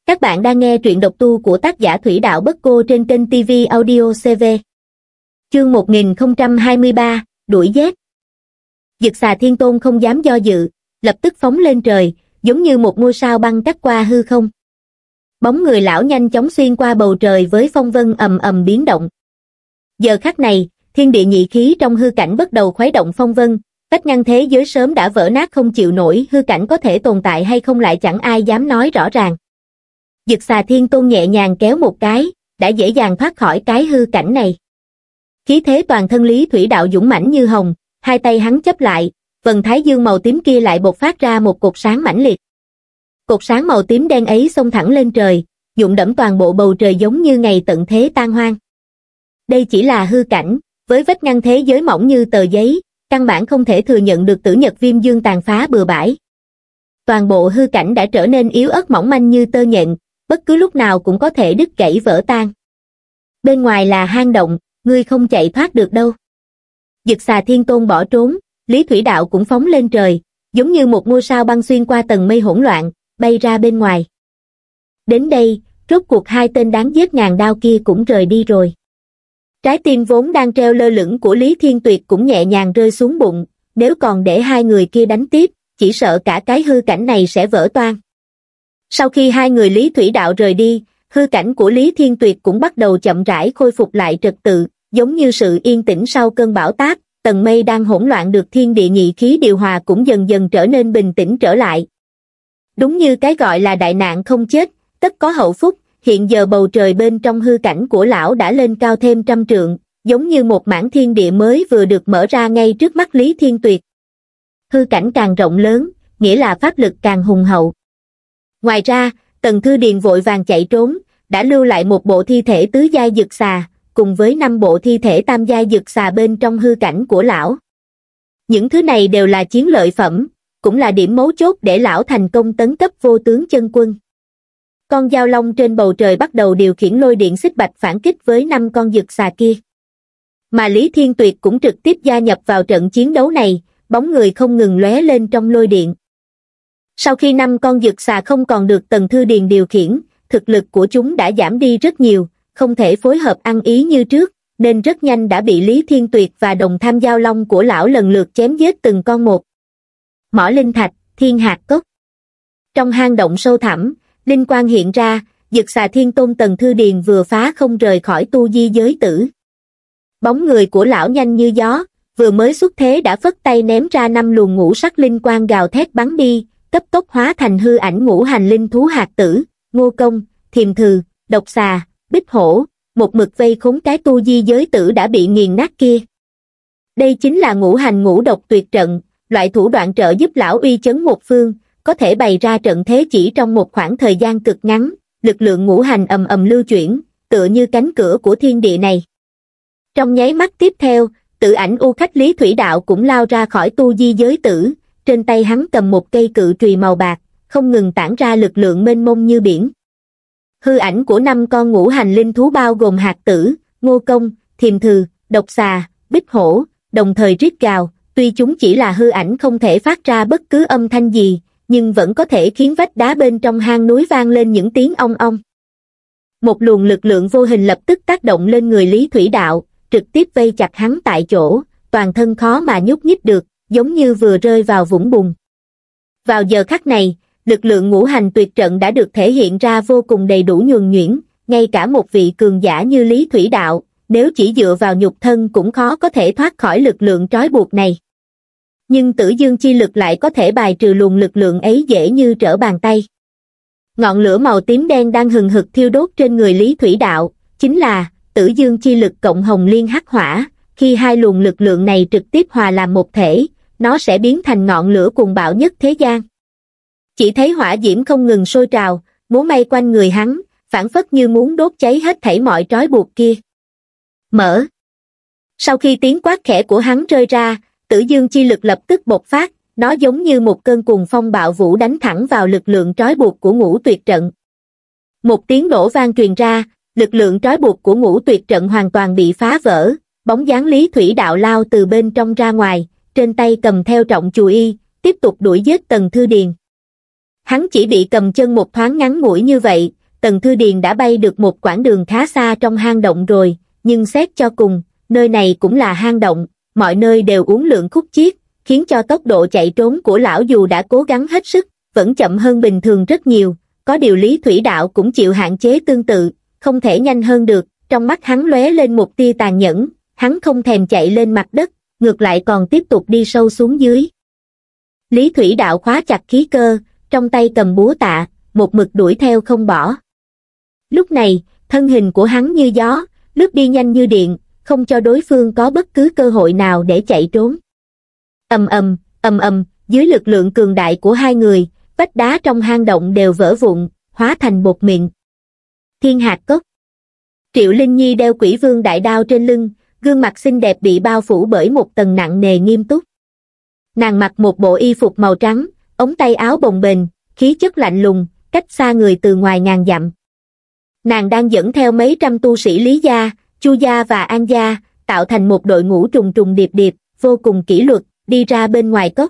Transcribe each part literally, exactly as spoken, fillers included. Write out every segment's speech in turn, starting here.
Các bạn đang nghe truyện độc tu của tác giả Thủy Đạo Bất Cô trên kênh ti vi Audio xê vê. Chương một nghìn không trăm hai mươi ba, đuổi giết. Dực Xà Thiên Tôn không dám do dự, lập tức phóng lên trời, giống như một ngôi sao băng cắt qua hư không. Bóng người lão nhanh chóng xuyên qua bầu trời với phong vân ầm ầm biến động. Giờ khắc này, thiên địa nhị khí trong hư cảnh bắt đầu khuấy động phong vân, vách ngăn thế giới sớm đã vỡ nát không chịu nổi, hư cảnh có thể tồn tại hay không lại chẳng ai dám nói rõ ràng. Dực Xà Thiên Tôn nhẹ nhàng kéo một cái, đã dễ dàng thoát khỏi cái hư cảnh này. Khí thế toàn thân Lý Thủy Đạo dũng mãnh như hồng, hai tay hắn chấp lại, vầng thái dương màu tím kia lại bộc phát ra một cột sáng mãnh liệt. Cột sáng màu tím đen ấy xông thẳng lên trời, nhuộm đẫm toàn bộ bầu trời giống như ngày tận thế tan hoang. Đây chỉ là hư cảnh, với vách ngăn thế giới mỏng như tờ giấy, căn bản không thể thừa nhận được Tử Nhật Viêm Dương tàn phá bừa bãi. Toàn bộ hư cảnh đã trở nên yếu ớt mỏng manh như tơ nhện, bất cứ lúc nào cũng có thể đứt gãy vỡ tan. Bên ngoài là hang động, ngươi không chạy thoát được đâu. Dực Xà Thiên Tôn bỏ trốn, Lý Thủy Đạo cũng phóng lên trời, giống như một ngôi sao băng xuyên qua tầng mây hỗn loạn, bay ra bên ngoài. Đến đây, rốt cuộc hai tên đáng giết ngàn đao kia cũng rời đi rồi. Trái tim vốn đang treo lơ lửng của Lý Thiên Tuyệt cũng nhẹ nhàng rơi xuống bụng, nếu còn để hai người kia đánh tiếp, chỉ sợ cả cái hư cảnh này sẽ vỡ toang. Sau khi hai người Lý Thủy Đạo rời đi, hư cảnh của Lý Thiên Tuyệt cũng bắt đầu chậm rãi khôi phục lại trật tự, giống như sự yên tĩnh sau cơn bão táp, tầng mây đang hỗn loạn được thiên địa nhị khí điều hòa cũng dần dần trở nên bình tĩnh trở lại. Đúng như cái gọi là đại nạn không chết, tất có hậu phúc, hiện giờ bầu trời bên trong hư cảnh của lão đã lên cao thêm trăm trượng, giống như một mảng thiên địa mới vừa được mở ra ngay trước mắt Lý Thiên Tuyệt. Hư cảnh càng rộng lớn, nghĩa là pháp lực càng hùng hậu. Ngoài ra, Tần Thư Điền vội vàng chạy trốn, đã lưu lại một bộ thi thể tứ giai dực xà, cùng với năm bộ thi thể tam giai dực xà bên trong hư cảnh của lão. Những thứ này đều là chiến lợi phẩm, cũng là điểm mấu chốt để lão thành công tấn cấp vô tướng chân quân. Con dao long trên bầu trời bắt đầu điều khiển lôi điện xích bạch phản kích với năm con dực xà kia. Mà Lý Thiên Tuyệt cũng trực tiếp gia nhập vào trận chiến đấu này, bóng người không ngừng lóe lên trong lôi điện. Sau khi năm con dực xà không còn được Tần Thư Điền điều khiển, thực lực của chúng đã giảm đi rất nhiều, không thể phối hợp ăn ý như trước, nên rất nhanh đã bị Lý Thiên Tuyệt và đồng tham giao long của lão lần lượt chém giết từng con một. Mỏ linh thạch, thiên hạt cốc. Trong hang động sâu thẳm, linh quang hiện ra, Dực Xà Thiên Tôn Tần Thư Điền vừa phá không rời khỏi tu di giới tử. Bóng người của lão nhanh như gió, vừa mới xuất thế đã phất tay ném ra năm luồng ngũ sắc linh quang gào thét bắn đi, cấp tốc hóa thành hư ảnh ngũ hành linh thú hạt tử, Ngô Công, Thiềm Thừ, Độc Xà, Bích Hổ, một mực vây khốn cái tu di giới tử đã bị nghiền nát kia. Đây chính là ngũ hành ngũ độc tuyệt trận, loại thủ đoạn trợ giúp lão uy chấn một phương, có thể bày ra trận thế chỉ trong một khoảng thời gian cực ngắn, lực lượng ngũ hành ầm ầm lưu chuyển, tựa như cánh cửa của thiên địa này. Trong nháy mắt tiếp theo, tự ảnh u khách Lý Thủy Đạo cũng lao ra khỏi tu di giới tử, trên tay hắn cầm một cây cự trùy màu bạc, không ngừng tản ra lực lượng mênh mông như biển. Hư ảnh của năm con ngũ hành linh thú bao gồm hạt tử, Ngô Công, Thiềm Thừ, Độc Xà, Bích Hổ, đồng thời rít gào, tuy chúng chỉ là hư ảnh không thể phát ra bất cứ âm thanh gì, nhưng vẫn có thể khiến vách đá bên trong hang núi vang lên những tiếng ong ong. Một luồng lực lượng vô hình lập tức tác động lên người Lý Thủy Đạo, trực tiếp vây chặt hắn tại chỗ, toàn thân khó mà nhúc nhích được, giống như vừa rơi vào vũng bùn. Vào giờ khắc này, lực lượng ngũ hành tuyệt trận đã được thể hiện ra vô cùng đầy đủ nhuần nhuyễn, ngay cả một vị cường giả như Lý Thủy Đạo, nếu chỉ dựa vào nhục thân cũng khó có thể thoát khỏi lực lượng trói buộc này. Nhưng Tử Dương chi lực lại có thể bài trừ luồng lực lượng ấy dễ như trở bàn tay. Ngọn lửa màu tím đen đang hừng hực thiêu đốt trên người Lý Thủy Đạo, chính là Tử Dương chi lực cộng hồng liên hắc hỏa, khi hai luồng lực lượng này trực tiếp hòa làm một thể, nó sẽ biến thành ngọn lửa cuồng bạo nhất thế gian. Chỉ thấy hỏa diễm không ngừng sôi trào, múa may quanh người hắn, phảng phất như muốn đốt cháy hết thảy mọi trói buộc kia. Mở. Sau khi tiếng quát khẽ của hắn rơi ra, Tử Dương chi lực lập tức bộc phát, nó giống như một cơn cuồng phong bạo vũ đánh thẳng vào lực lượng trói buộc của ngũ tuyệt trận. Một tiếng nổ vang truyền ra, lực lượng trói buộc của ngũ tuyệt trận hoàn toàn bị phá vỡ, bóng dáng Lý Thủy Đạo lao từ bên trong ra ngoài, trên tay cầm theo trọng chùy y, tiếp tục đuổi giết Tần Thư Điền. Hắn chỉ bị cầm chân một thoáng ngắn ngủi như vậy, Tần Thư Điền đã bay được một quãng đường khá xa trong hang động rồi, nhưng xét cho cùng, nơi này cũng là hang động, mọi nơi đều uốn lượn khúc chiết, khiến cho tốc độ chạy trốn của lão dù đã cố gắng hết sức, vẫn chậm hơn bình thường rất nhiều, có điều Lý Thủy Đạo cũng chịu hạn chế tương tự, không thể nhanh hơn được, trong mắt hắn lóe lên một tia tàn nhẫn, hắn không thèm chạy lên mặt đất, ngược lại còn tiếp tục đi sâu xuống dưới. Lý Thủy Đạo khóa chặt khí cơ, trong tay cầm búa tạ, một mực đuổi theo không bỏ. Lúc này, thân hình của hắn như gió, lướt đi nhanh như điện, không cho đối phương có bất cứ cơ hội nào để chạy trốn. Ầm ầm, ầm ầm, dưới lực lượng cường đại của hai người, vách đá trong hang động đều vỡ vụn, hóa thành bột mịn. Thiên hạt cốc. Triệu Linh Nhi đeo Quỷ Vương đại đao trên lưng, gương mặt xinh đẹp bị bao phủ bởi một tầng nặng nề nghiêm túc. Nàng mặc một bộ y phục màu trắng, ống tay áo bồng bềnh, khí chất lạnh lùng, cách xa người từ ngoài ngàn dặm. Nàng đang dẫn theo mấy trăm tu sĩ Lý gia, Chu gia và An gia, tạo thành một đội ngũ trùng trùng điệp điệp, vô cùng kỷ luật, đi ra bên ngoài cốc.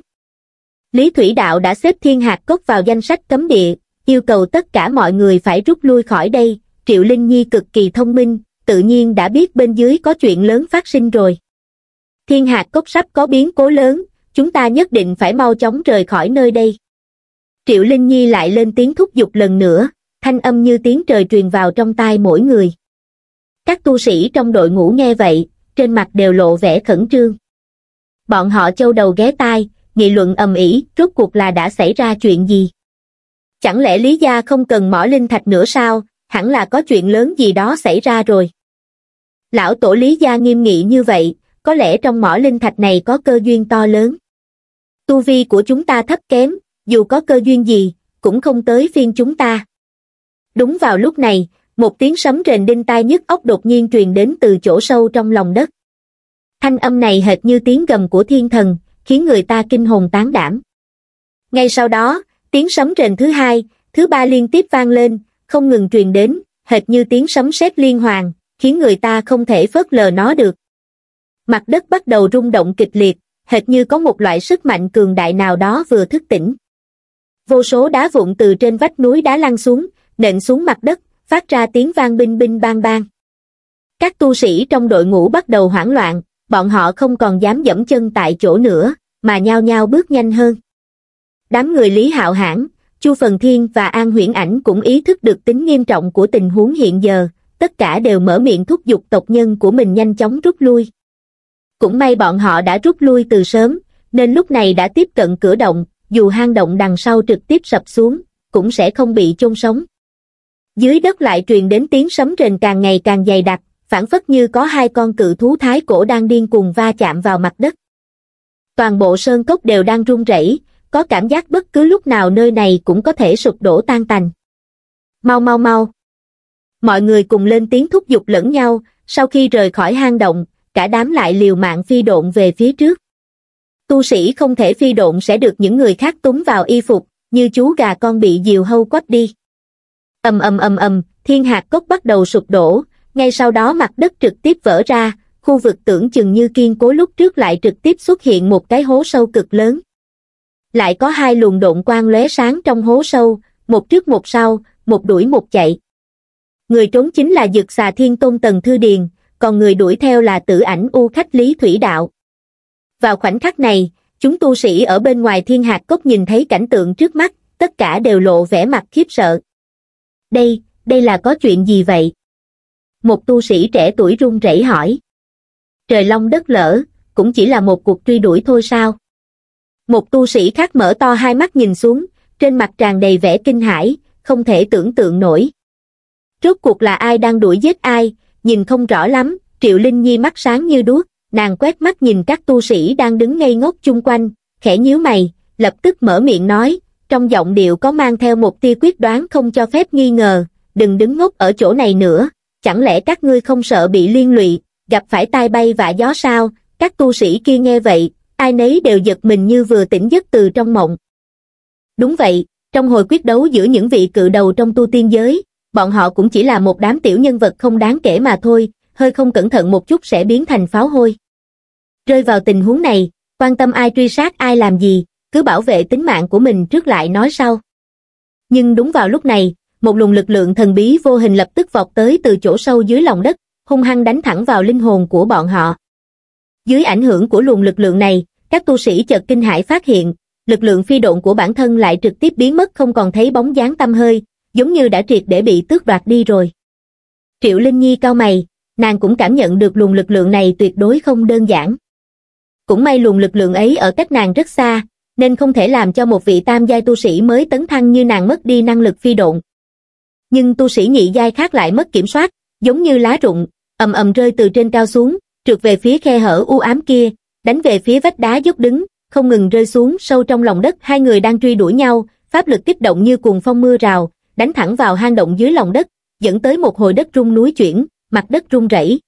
Lý Thủy Đạo đã xếp Thiên Hạt Cốc vào danh sách cấm địa, yêu cầu tất cả mọi người phải rút lui khỏi đây. Triệu Linh Nhi cực kỳ thông minh, tự nhiên đã biết bên dưới có chuyện lớn phát sinh rồi. Thiên Hạt Cốc sắp có biến cố lớn, chúng ta nhất định phải mau chóng rời khỏi nơi đây. Triệu Linh Nhi lại lên tiếng thúc giục lần nữa, thanh âm như tiếng trời truyền vào trong tai mỗi người. Các tu sĩ trong đội ngũ nghe vậy, trên mặt đều lộ vẻ khẩn trương. Bọn họ châu đầu ghé tai, nghị luận ầm ĩ, rốt cuộc là đã xảy ra chuyện gì? Chẳng lẽ Lý gia không cần mỏ linh thạch nữa sao? Hẳn là có chuyện lớn gì đó xảy ra rồi. Lão tổ Lý gia nghiêm nghị như vậy, có lẽ trong mỏ linh thạch này có cơ duyên to lớn. Tu vi của chúng ta thấp kém, dù có cơ duyên gì, cũng không tới phiên chúng ta. Đúng vào lúc này, một tiếng sấm rền đinh tai nhức óc đột nhiên truyền đến từ chỗ sâu trong lòng đất. Thanh âm này hệt như tiếng gầm của thiên thần, khiến người ta kinh hồn tán đảm. Ngay sau đó, tiếng sấm rền thứ hai, thứ ba liên tiếp vang lên, không ngừng truyền đến, hệt như tiếng sấm sét liên hoàn, khiến người ta không thể phớt lờ nó được. Mặt đất bắt đầu rung động kịch liệt, hệt như có một loại sức mạnh cường đại nào đó vừa thức tỉnh. Vô số đá vụn từ trên vách núi đá lăn xuống, nện xuống mặt đất, phát ra tiếng vang binh binh bang bang. Các tu sĩ trong đội ngũ bắt đầu hoảng loạn, bọn họ không còn dám dẫm chân tại chỗ nữa, mà nhao nhao bước nhanh hơn. Đám người Lý Hạo Hãn, Chu Phần Thiên và An Huyễn Ảnh cũng ý thức được tính nghiêm trọng của tình huống hiện giờ, tất cả đều mở miệng thúc giục tộc nhân của mình nhanh chóng rút lui. Cũng may bọn họ đã rút lui từ sớm, nên lúc này đã tiếp cận cửa động, dù hang động đằng sau trực tiếp sập xuống, cũng sẽ không bị chôn sống. Dưới đất lại truyền đến tiếng sấm rền càng ngày càng dày đặc, phảng phất như có hai con cự thú thái cổ đang điên cuồng va chạm vào mặt đất. Toàn bộ sơn cốc đều đang rung rẩy, có cảm giác bất cứ lúc nào nơi này cũng có thể sụp đổ tan tành. Mau mau mau! Mọi người cùng lên tiếng thúc giục lẫn nhau, sau khi rời khỏi hang động, cả đám lại liều mạng phi độn về phía trước. Tu sĩ không thể phi độn sẽ được những người khác túm vào y phục, như chú gà con bị diều hâu quắp đi. Ầm ầm ầm ầm, Thiên Hạt Cốc bắt đầu sụp đổ, ngay sau đó mặt đất trực tiếp vỡ ra, khu vực tưởng chừng như kiên cố lúc trước lại trực tiếp xuất hiện một cái hố sâu cực lớn. Lại có hai luồng độn quang lóe sáng trong hố sâu, một trước một sau, một đuổi một chạy. Người trốn chính là Dực Xà Thiên Tôn Tần Thư Điền, còn người đuổi theo là Tử Ảnh U Khách Lý Thủy Đạo. Vào khoảnh khắc này, chúng tu sĩ ở bên ngoài Thiên Hạt Cốc nhìn thấy cảnh tượng trước mắt, tất cả đều lộ vẻ mặt khiếp sợ. Đây, đây là có chuyện gì vậy? Một tu sĩ trẻ tuổi run rẩy hỏi. Trời long đất lở, cũng chỉ là một cuộc truy đuổi thôi sao? Một tu sĩ khác mở to hai mắt nhìn xuống, trên mặt tràn đầy vẻ kinh hãi, không thể tưởng tượng nổi. Rốt cuộc là ai đang đuổi giết ai, nhìn không rõ lắm. Triệu Linh Nhi mắt sáng như đuốc, nàng quét mắt nhìn các tu sĩ đang đứng ngây ngốc chung quanh, khẽ nhíu mày, lập tức mở miệng nói, trong giọng điệu có mang theo một tia quyết đoán không cho phép nghi ngờ, đừng đứng ngốc ở chỗ này nữa, chẳng lẽ các ngươi không sợ bị liên lụy, gặp phải tai bay vạ gió sao? Các tu sĩ kia nghe vậy, ai nấy đều giật mình như vừa tỉnh giấc từ trong mộng. Đúng vậy, trong hồi quyết đấu giữa những vị cự đầu trong tu tiên giới, bọn họ cũng chỉ là một đám tiểu nhân vật không đáng kể mà thôi, hơi không cẩn thận một chút sẽ biến thành pháo hôi. Rơi vào tình huống này, quan tâm ai truy sát ai làm gì, cứ bảo vệ tính mạng của mình trước lại nói sau. Nhưng đúng vào lúc này, một luồng lực lượng thần bí vô hình lập tức vọt tới từ chỗ sâu dưới lòng đất, hung hăng đánh thẳng vào linh hồn của bọn họ. Dưới ảnh hưởng của luồng lực lượng này, các tu sĩ chợt kinh hãi phát hiện, lực lượng phi độn của bản thân lại trực tiếp biến mất không còn thấy bóng dáng tăm hơi, giống như đã triệt để bị tước đoạt đi rồi. Triệu Linh Nhi cau mày, nàng cũng cảm nhận được luồng lực lượng này tuyệt đối không đơn giản. Cũng may luồng lực lượng ấy ở cách nàng rất xa, nên không thể làm cho một vị tam giai tu sĩ mới tấn thăng như nàng mất đi năng lực phi độn. Nhưng tu sĩ nhị giai khác lại mất kiểm soát, giống như lá rụng, ầm ầm rơi từ trên cao xuống, trượt về phía khe hở u ám kia, đánh về phía vách đá dốc đứng, không ngừng rơi xuống sâu trong lòng đất. Hai người đang truy đuổi nhau, pháp lực kích động như cuồng phong mưa rào, đánh thẳng vào hang động dưới lòng đất, dẫn tới một hồi đất rung núi chuyển, mặt đất rung rẩy.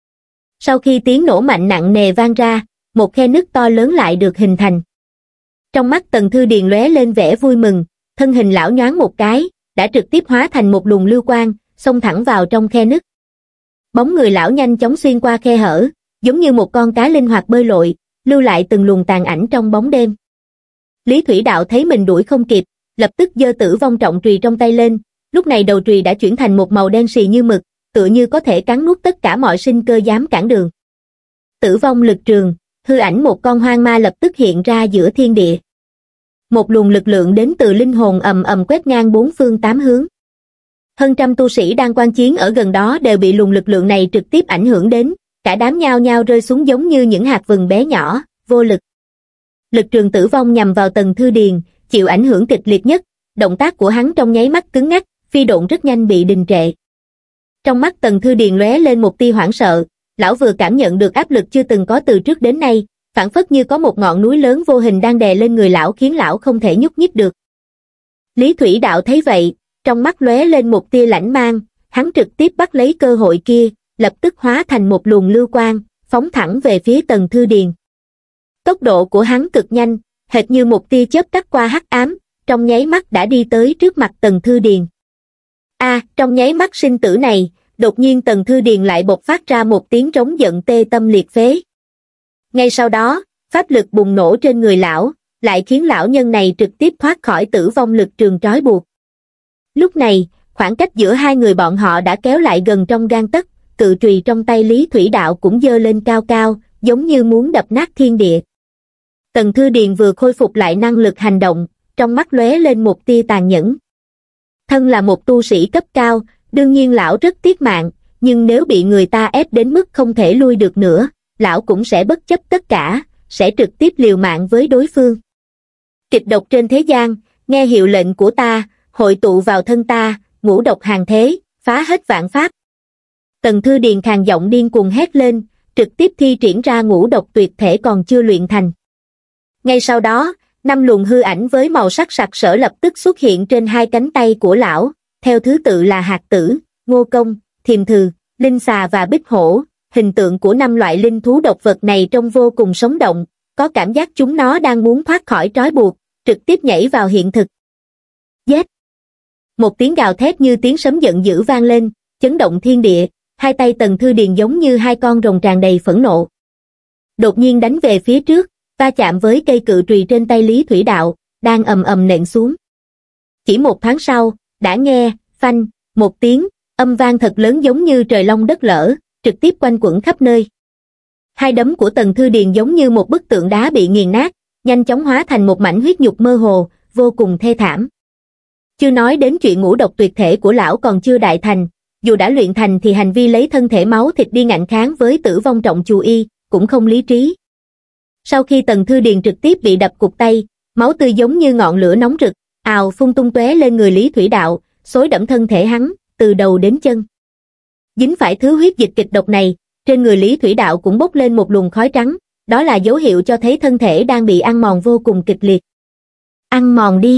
Sau khi tiếng nổ mạnh nặng nề vang ra, một khe nứt to lớn lại được hình thành. Trong mắt Tần Thư Điền lóe lên vẻ vui mừng, thân hình lão nhoáng một cái, đã trực tiếp hóa thành một luồng lưu quang, xông thẳng vào trong khe nứt. Bóng người lão nhanh chóng xuyên qua khe hở, giống như một con cá linh hoạt bơi lội, lưu lại từng luồng tàn ảnh trong bóng đêm. Lý Thủy Đạo thấy mình đuổi không kịp, lập tức giơ Tử Vong Trọng Trùy trong tay lên, lúc này đầu trùy đã chuyển thành một màu đen xì như mực, tựa như có thể cắn nuốt tất cả mọi sinh cơ dám cản đường. Tử vong lực trường, hư ảnh một con hoang ma lập tức hiện ra giữa thiên địa. Một luồng lực lượng đến từ linh hồn ầm ầm quét ngang bốn phương tám hướng. Hơn trăm tu sĩ đang quan chiến ở gần đó đều bị luồng lực lượng này trực tiếp ảnh hưởng đến, cả đám nhao nhao rơi xuống giống như những hạt vừng bé nhỏ, vô lực. Lực trường tử vong nhằm vào Tần Thư Điền, chịu ảnh hưởng kịch liệt nhất, động tác của hắn trong nháy mắt cứng ngắc, phi độn rất nhanh bị đình trệ. Trong mắt Tần Thư Điền lóe lên một tia hoảng sợ, lão vừa cảm nhận được áp lực chưa từng có từ trước đến nay, phảng phất như có một ngọn núi lớn vô hình đang đè lên người lão khiến lão không thể nhúc nhích được. Lý Thủy Đạo thấy vậy, trong mắt lóe lên một tia lãnh mang, hắn trực tiếp bắt lấy cơ hội kia, lập tức hóa thành một luồng lưu quang, phóng thẳng về phía Tần Thư Điền. Tốc độ của hắn cực nhanh, hệt như một tia chớp cắt qua hắc ám, trong nháy mắt đã đi tới trước mặt Tần Thư Điền. A, à, trong nháy mắt sinh tử này, đột nhiên Tần Thư Điền lại bộc phát ra một tiếng trống giận tê tâm liệt phế. Ngay sau đó, pháp lực bùng nổ trên người lão, lại khiến lão nhân này trực tiếp thoát khỏi tử vong lực trường trói buộc. Lúc này, khoảng cách giữa hai người bọn họ đã kéo lại gần trong gang tấc, cự trùy trong tay Lý Thủy Đạo cũng giơ lên cao cao, giống như muốn đập nát thiên địa. Tần Thư Điền vừa khôi phục lại năng lực hành động, trong mắt lóe lên một tia tàn nhẫn. Thân là một tu sĩ cấp cao, đương nhiên lão rất tiếc mạng, nhưng nếu bị người ta ép đến mức không thể lui được nữa, lão cũng sẽ bất chấp tất cả, sẽ trực tiếp liều mạng với đối phương. Kịch độc trên thế gian, nghe hiệu lệnh của ta, hội tụ vào thân ta, ngũ độc hàng thế, phá hết vạn pháp. Tần Thư Điền khàn giọng điên cuồng hét lên, trực tiếp thi triển ra ngũ độc tuyệt thể còn chưa luyện thành. Ngay sau đó, năm luồng hư ảnh với màu sắc sặc sỡ lập tức xuất hiện trên hai cánh tay của lão, theo thứ tự là hạt tử, ngô công, thiềm thừ, linh xà và bích hổ. Hình tượng của năm loại linh thú độc vật này trông vô cùng sống động, có cảm giác chúng nó đang muốn thoát khỏi trói buộc, trực tiếp nhảy vào hiện thực. Giết! Một tiếng gào thét như tiếng sấm giận dữ vang lên, chấn động thiên địa, hai tay Tần Thư Điền giống như hai con rồng tràn đầy phẫn nộ. Đột nhiên đánh về phía trước, va chạm với cây cự trùy trên tay Lý Thủy Đạo, đang ầm ầm nện xuống. Chỉ một thoáng sau, đã nghe, phanh, một tiếng, âm vang thật lớn giống như trời long đất lở, trực tiếp quanh quẩn khắp nơi. Hai đấm của Tần Thư Điền giống như một bức tượng đá bị nghiền nát, nhanh chóng hóa thành một mảnh huyết nhục mơ hồ, vô cùng thê thảm. Chưa nói đến chuyện ngũ độc tuyệt thể của lão còn chưa đại thành, dù đã luyện thành thì hành vi lấy thân thể máu thịt đi ngạnh kháng với tử vong trọng chù y, cũng không lý trí. Sau khi Tần Thư Điền trực tiếp bị đập cụt tay, máu tươi giống như ngọn lửa nóng rực, ào phun tung tóe lên người Lý Thủy Đạo, xối đẫm thân thể hắn, từ đầu đến chân. Dính phải thứ huyết dịch kịch độc này, trên người Lý Thủy Đạo cũng bốc lên một luồng khói trắng, đó là dấu hiệu cho thấy thân thể đang bị ăn mòn vô cùng kịch liệt. Ăn mòn đi!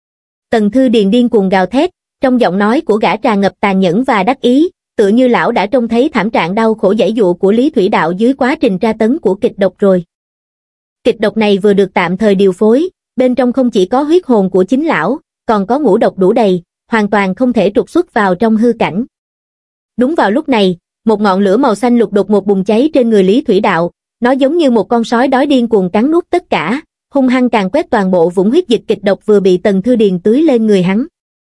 Tần Thư Điền điên cuồng gào thét, trong giọng nói của gã tràn ngập tàn nhẫn và đắc ý, tựa như lão đã trông thấy thảm trạng đau khổ giãy giụa của Lý Thủy Đạo dưới quá trình tra tấn của kịch độc rồi. Kịch độc này vừa được tạm thời điều phối, bên trong không chỉ có huyết hồn của chính lão, còn có ngũ độc đủ đầy, hoàn toàn không thể trục xuất vào trong hư cảnh. Đúng vào lúc này, một ngọn lửa màu xanh lục đột ngột bùng cháy trên người Lý Thủy Đạo, nó giống như một con sói đói điên cuồng cắn nuốt tất cả, hung hăng càn quét toàn bộ vũng huyết dịch kịch độc vừa bị Tần Thư Điền tưới lên người hắn.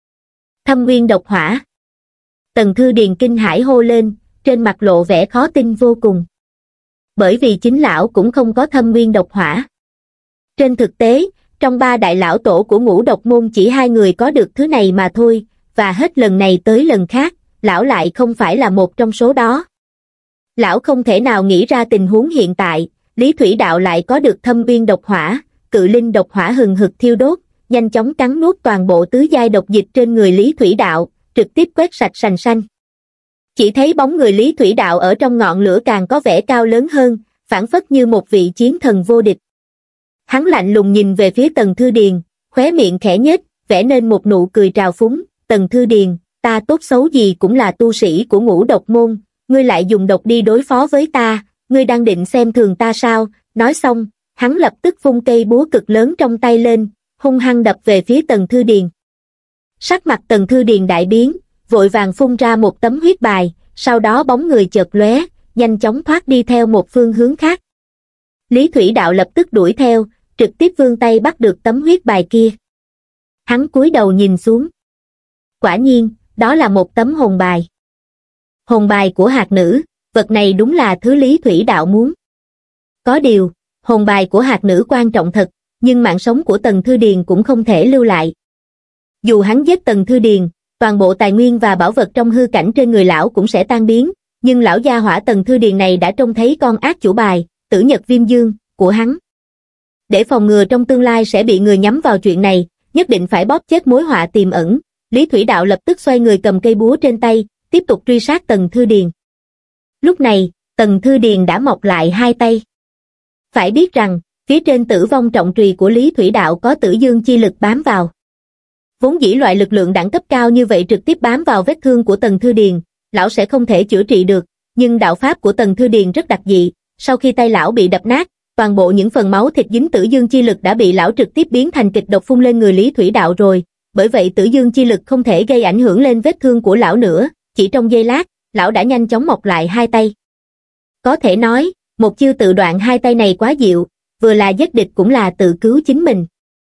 Thâm nguyên độc hỏa. Tần Thư Điền kinh hãi hô lên, trên mặt lộ vẻ khó tin vô cùng. Bởi vì chính lão cũng không có thâm nguyên độc hỏa. Trên thực tế, trong ba đại lão tổ của Ngũ Độc môn chỉ hai người có được thứ này mà thôi, và hết lần này tới lần khác, lão lại không phải là một trong số đó. Lão không thể nào nghĩ ra tình huống hiện tại, Lý Thủy Đạo lại có được thâm nguyên độc hỏa, cự linh độc hỏa hừng hực thiêu đốt, nhanh chóng cắn nuốt toàn bộ tứ giai độc dịch trên người Lý Thủy Đạo, trực tiếp quét sạch sành sanh. Chỉ thấy bóng người Lý Thủy Đạo ở trong ngọn lửa càng có vẻ cao lớn hơn, phảng phất như một vị chiến thần vô địch. Hắn lạnh lùng nhìn về phía Tần Thư Điền, khóe miệng khẽ nhếch, vẽ nên một nụ cười trào phúng. Tần Thư Điền, ta tốt xấu gì cũng là tu sĩ của Ngũ Độc môn, ngươi lại dùng độc đi đối phó với ta, ngươi đang định xem thường ta sao? Nói xong, hắn lập tức vung cây búa cực lớn trong tay lên, hung hăng đập về phía Tần Thư Điền. Sắc mặt Tần Thư Điền đại biến, vội vàng phun ra một tấm huyết bài, sau đó bóng người chợt lóe, nhanh chóng thoát đi theo một phương hướng khác. Lý Thủy Đạo lập tức đuổi theo, trực tiếp vươn tay bắt được tấm huyết bài kia. Hắn cúi đầu nhìn xuống. Quả nhiên, đó là một tấm hồn bài. Hồn bài của hạt nữ, vật này đúng là thứ Lý Thủy Đạo muốn. Có điều, hồn bài của hạt nữ quan trọng thật, nhưng mạng sống của Tần Thư Điền cũng không thể lưu lại. Dù hắn giết Tần Thư Điền, toàn bộ tài nguyên và bảo vật trong hư cảnh trên người lão cũng sẽ tan biến, nhưng lão gia hỏa Tần Thư Điền này đã trông thấy con ác chủ bài, Tử Nhật Viêm Dương, của hắn. Để phòng ngừa trong tương lai sẽ bị người nhắm vào chuyện này, nhất định phải bóp chết mối họa tiềm ẩn, Lý Thủy Đạo lập tức xoay người cầm cây búa trên tay, tiếp tục truy sát Tần Thư Điền. Lúc này, Tần Thư Điền đã mọc lại hai tay. Phải biết rằng, phía trên Tử Vong Trọng Trùy của Lý Thủy Đạo có Tử Dương chi lực bám vào. Vốn dĩ loại lực lượng đẳng cấp cao như vậy trực tiếp bám vào vết thương của Tần Thư Điền, lão sẽ không thể chữa trị được, nhưng đạo pháp của Tần Thư Điền rất đặc dị, sau khi tay lão bị đập nát, toàn bộ những phần máu thịt dính Tử Dương chi lực đã bị lão trực tiếp biến thành kịch độc phun lên người Lý Thủy Đạo rồi, bởi vậy Tử Dương chi lực không thể gây ảnh hưởng lên vết thương của lão nữa, chỉ trong giây lát, lão đã nhanh chóng mọc lại hai tay. Có thể nói, một chiêu tự đoạn hai tay này quá diệu, vừa là giết địch cũng là tự cứu chính mình.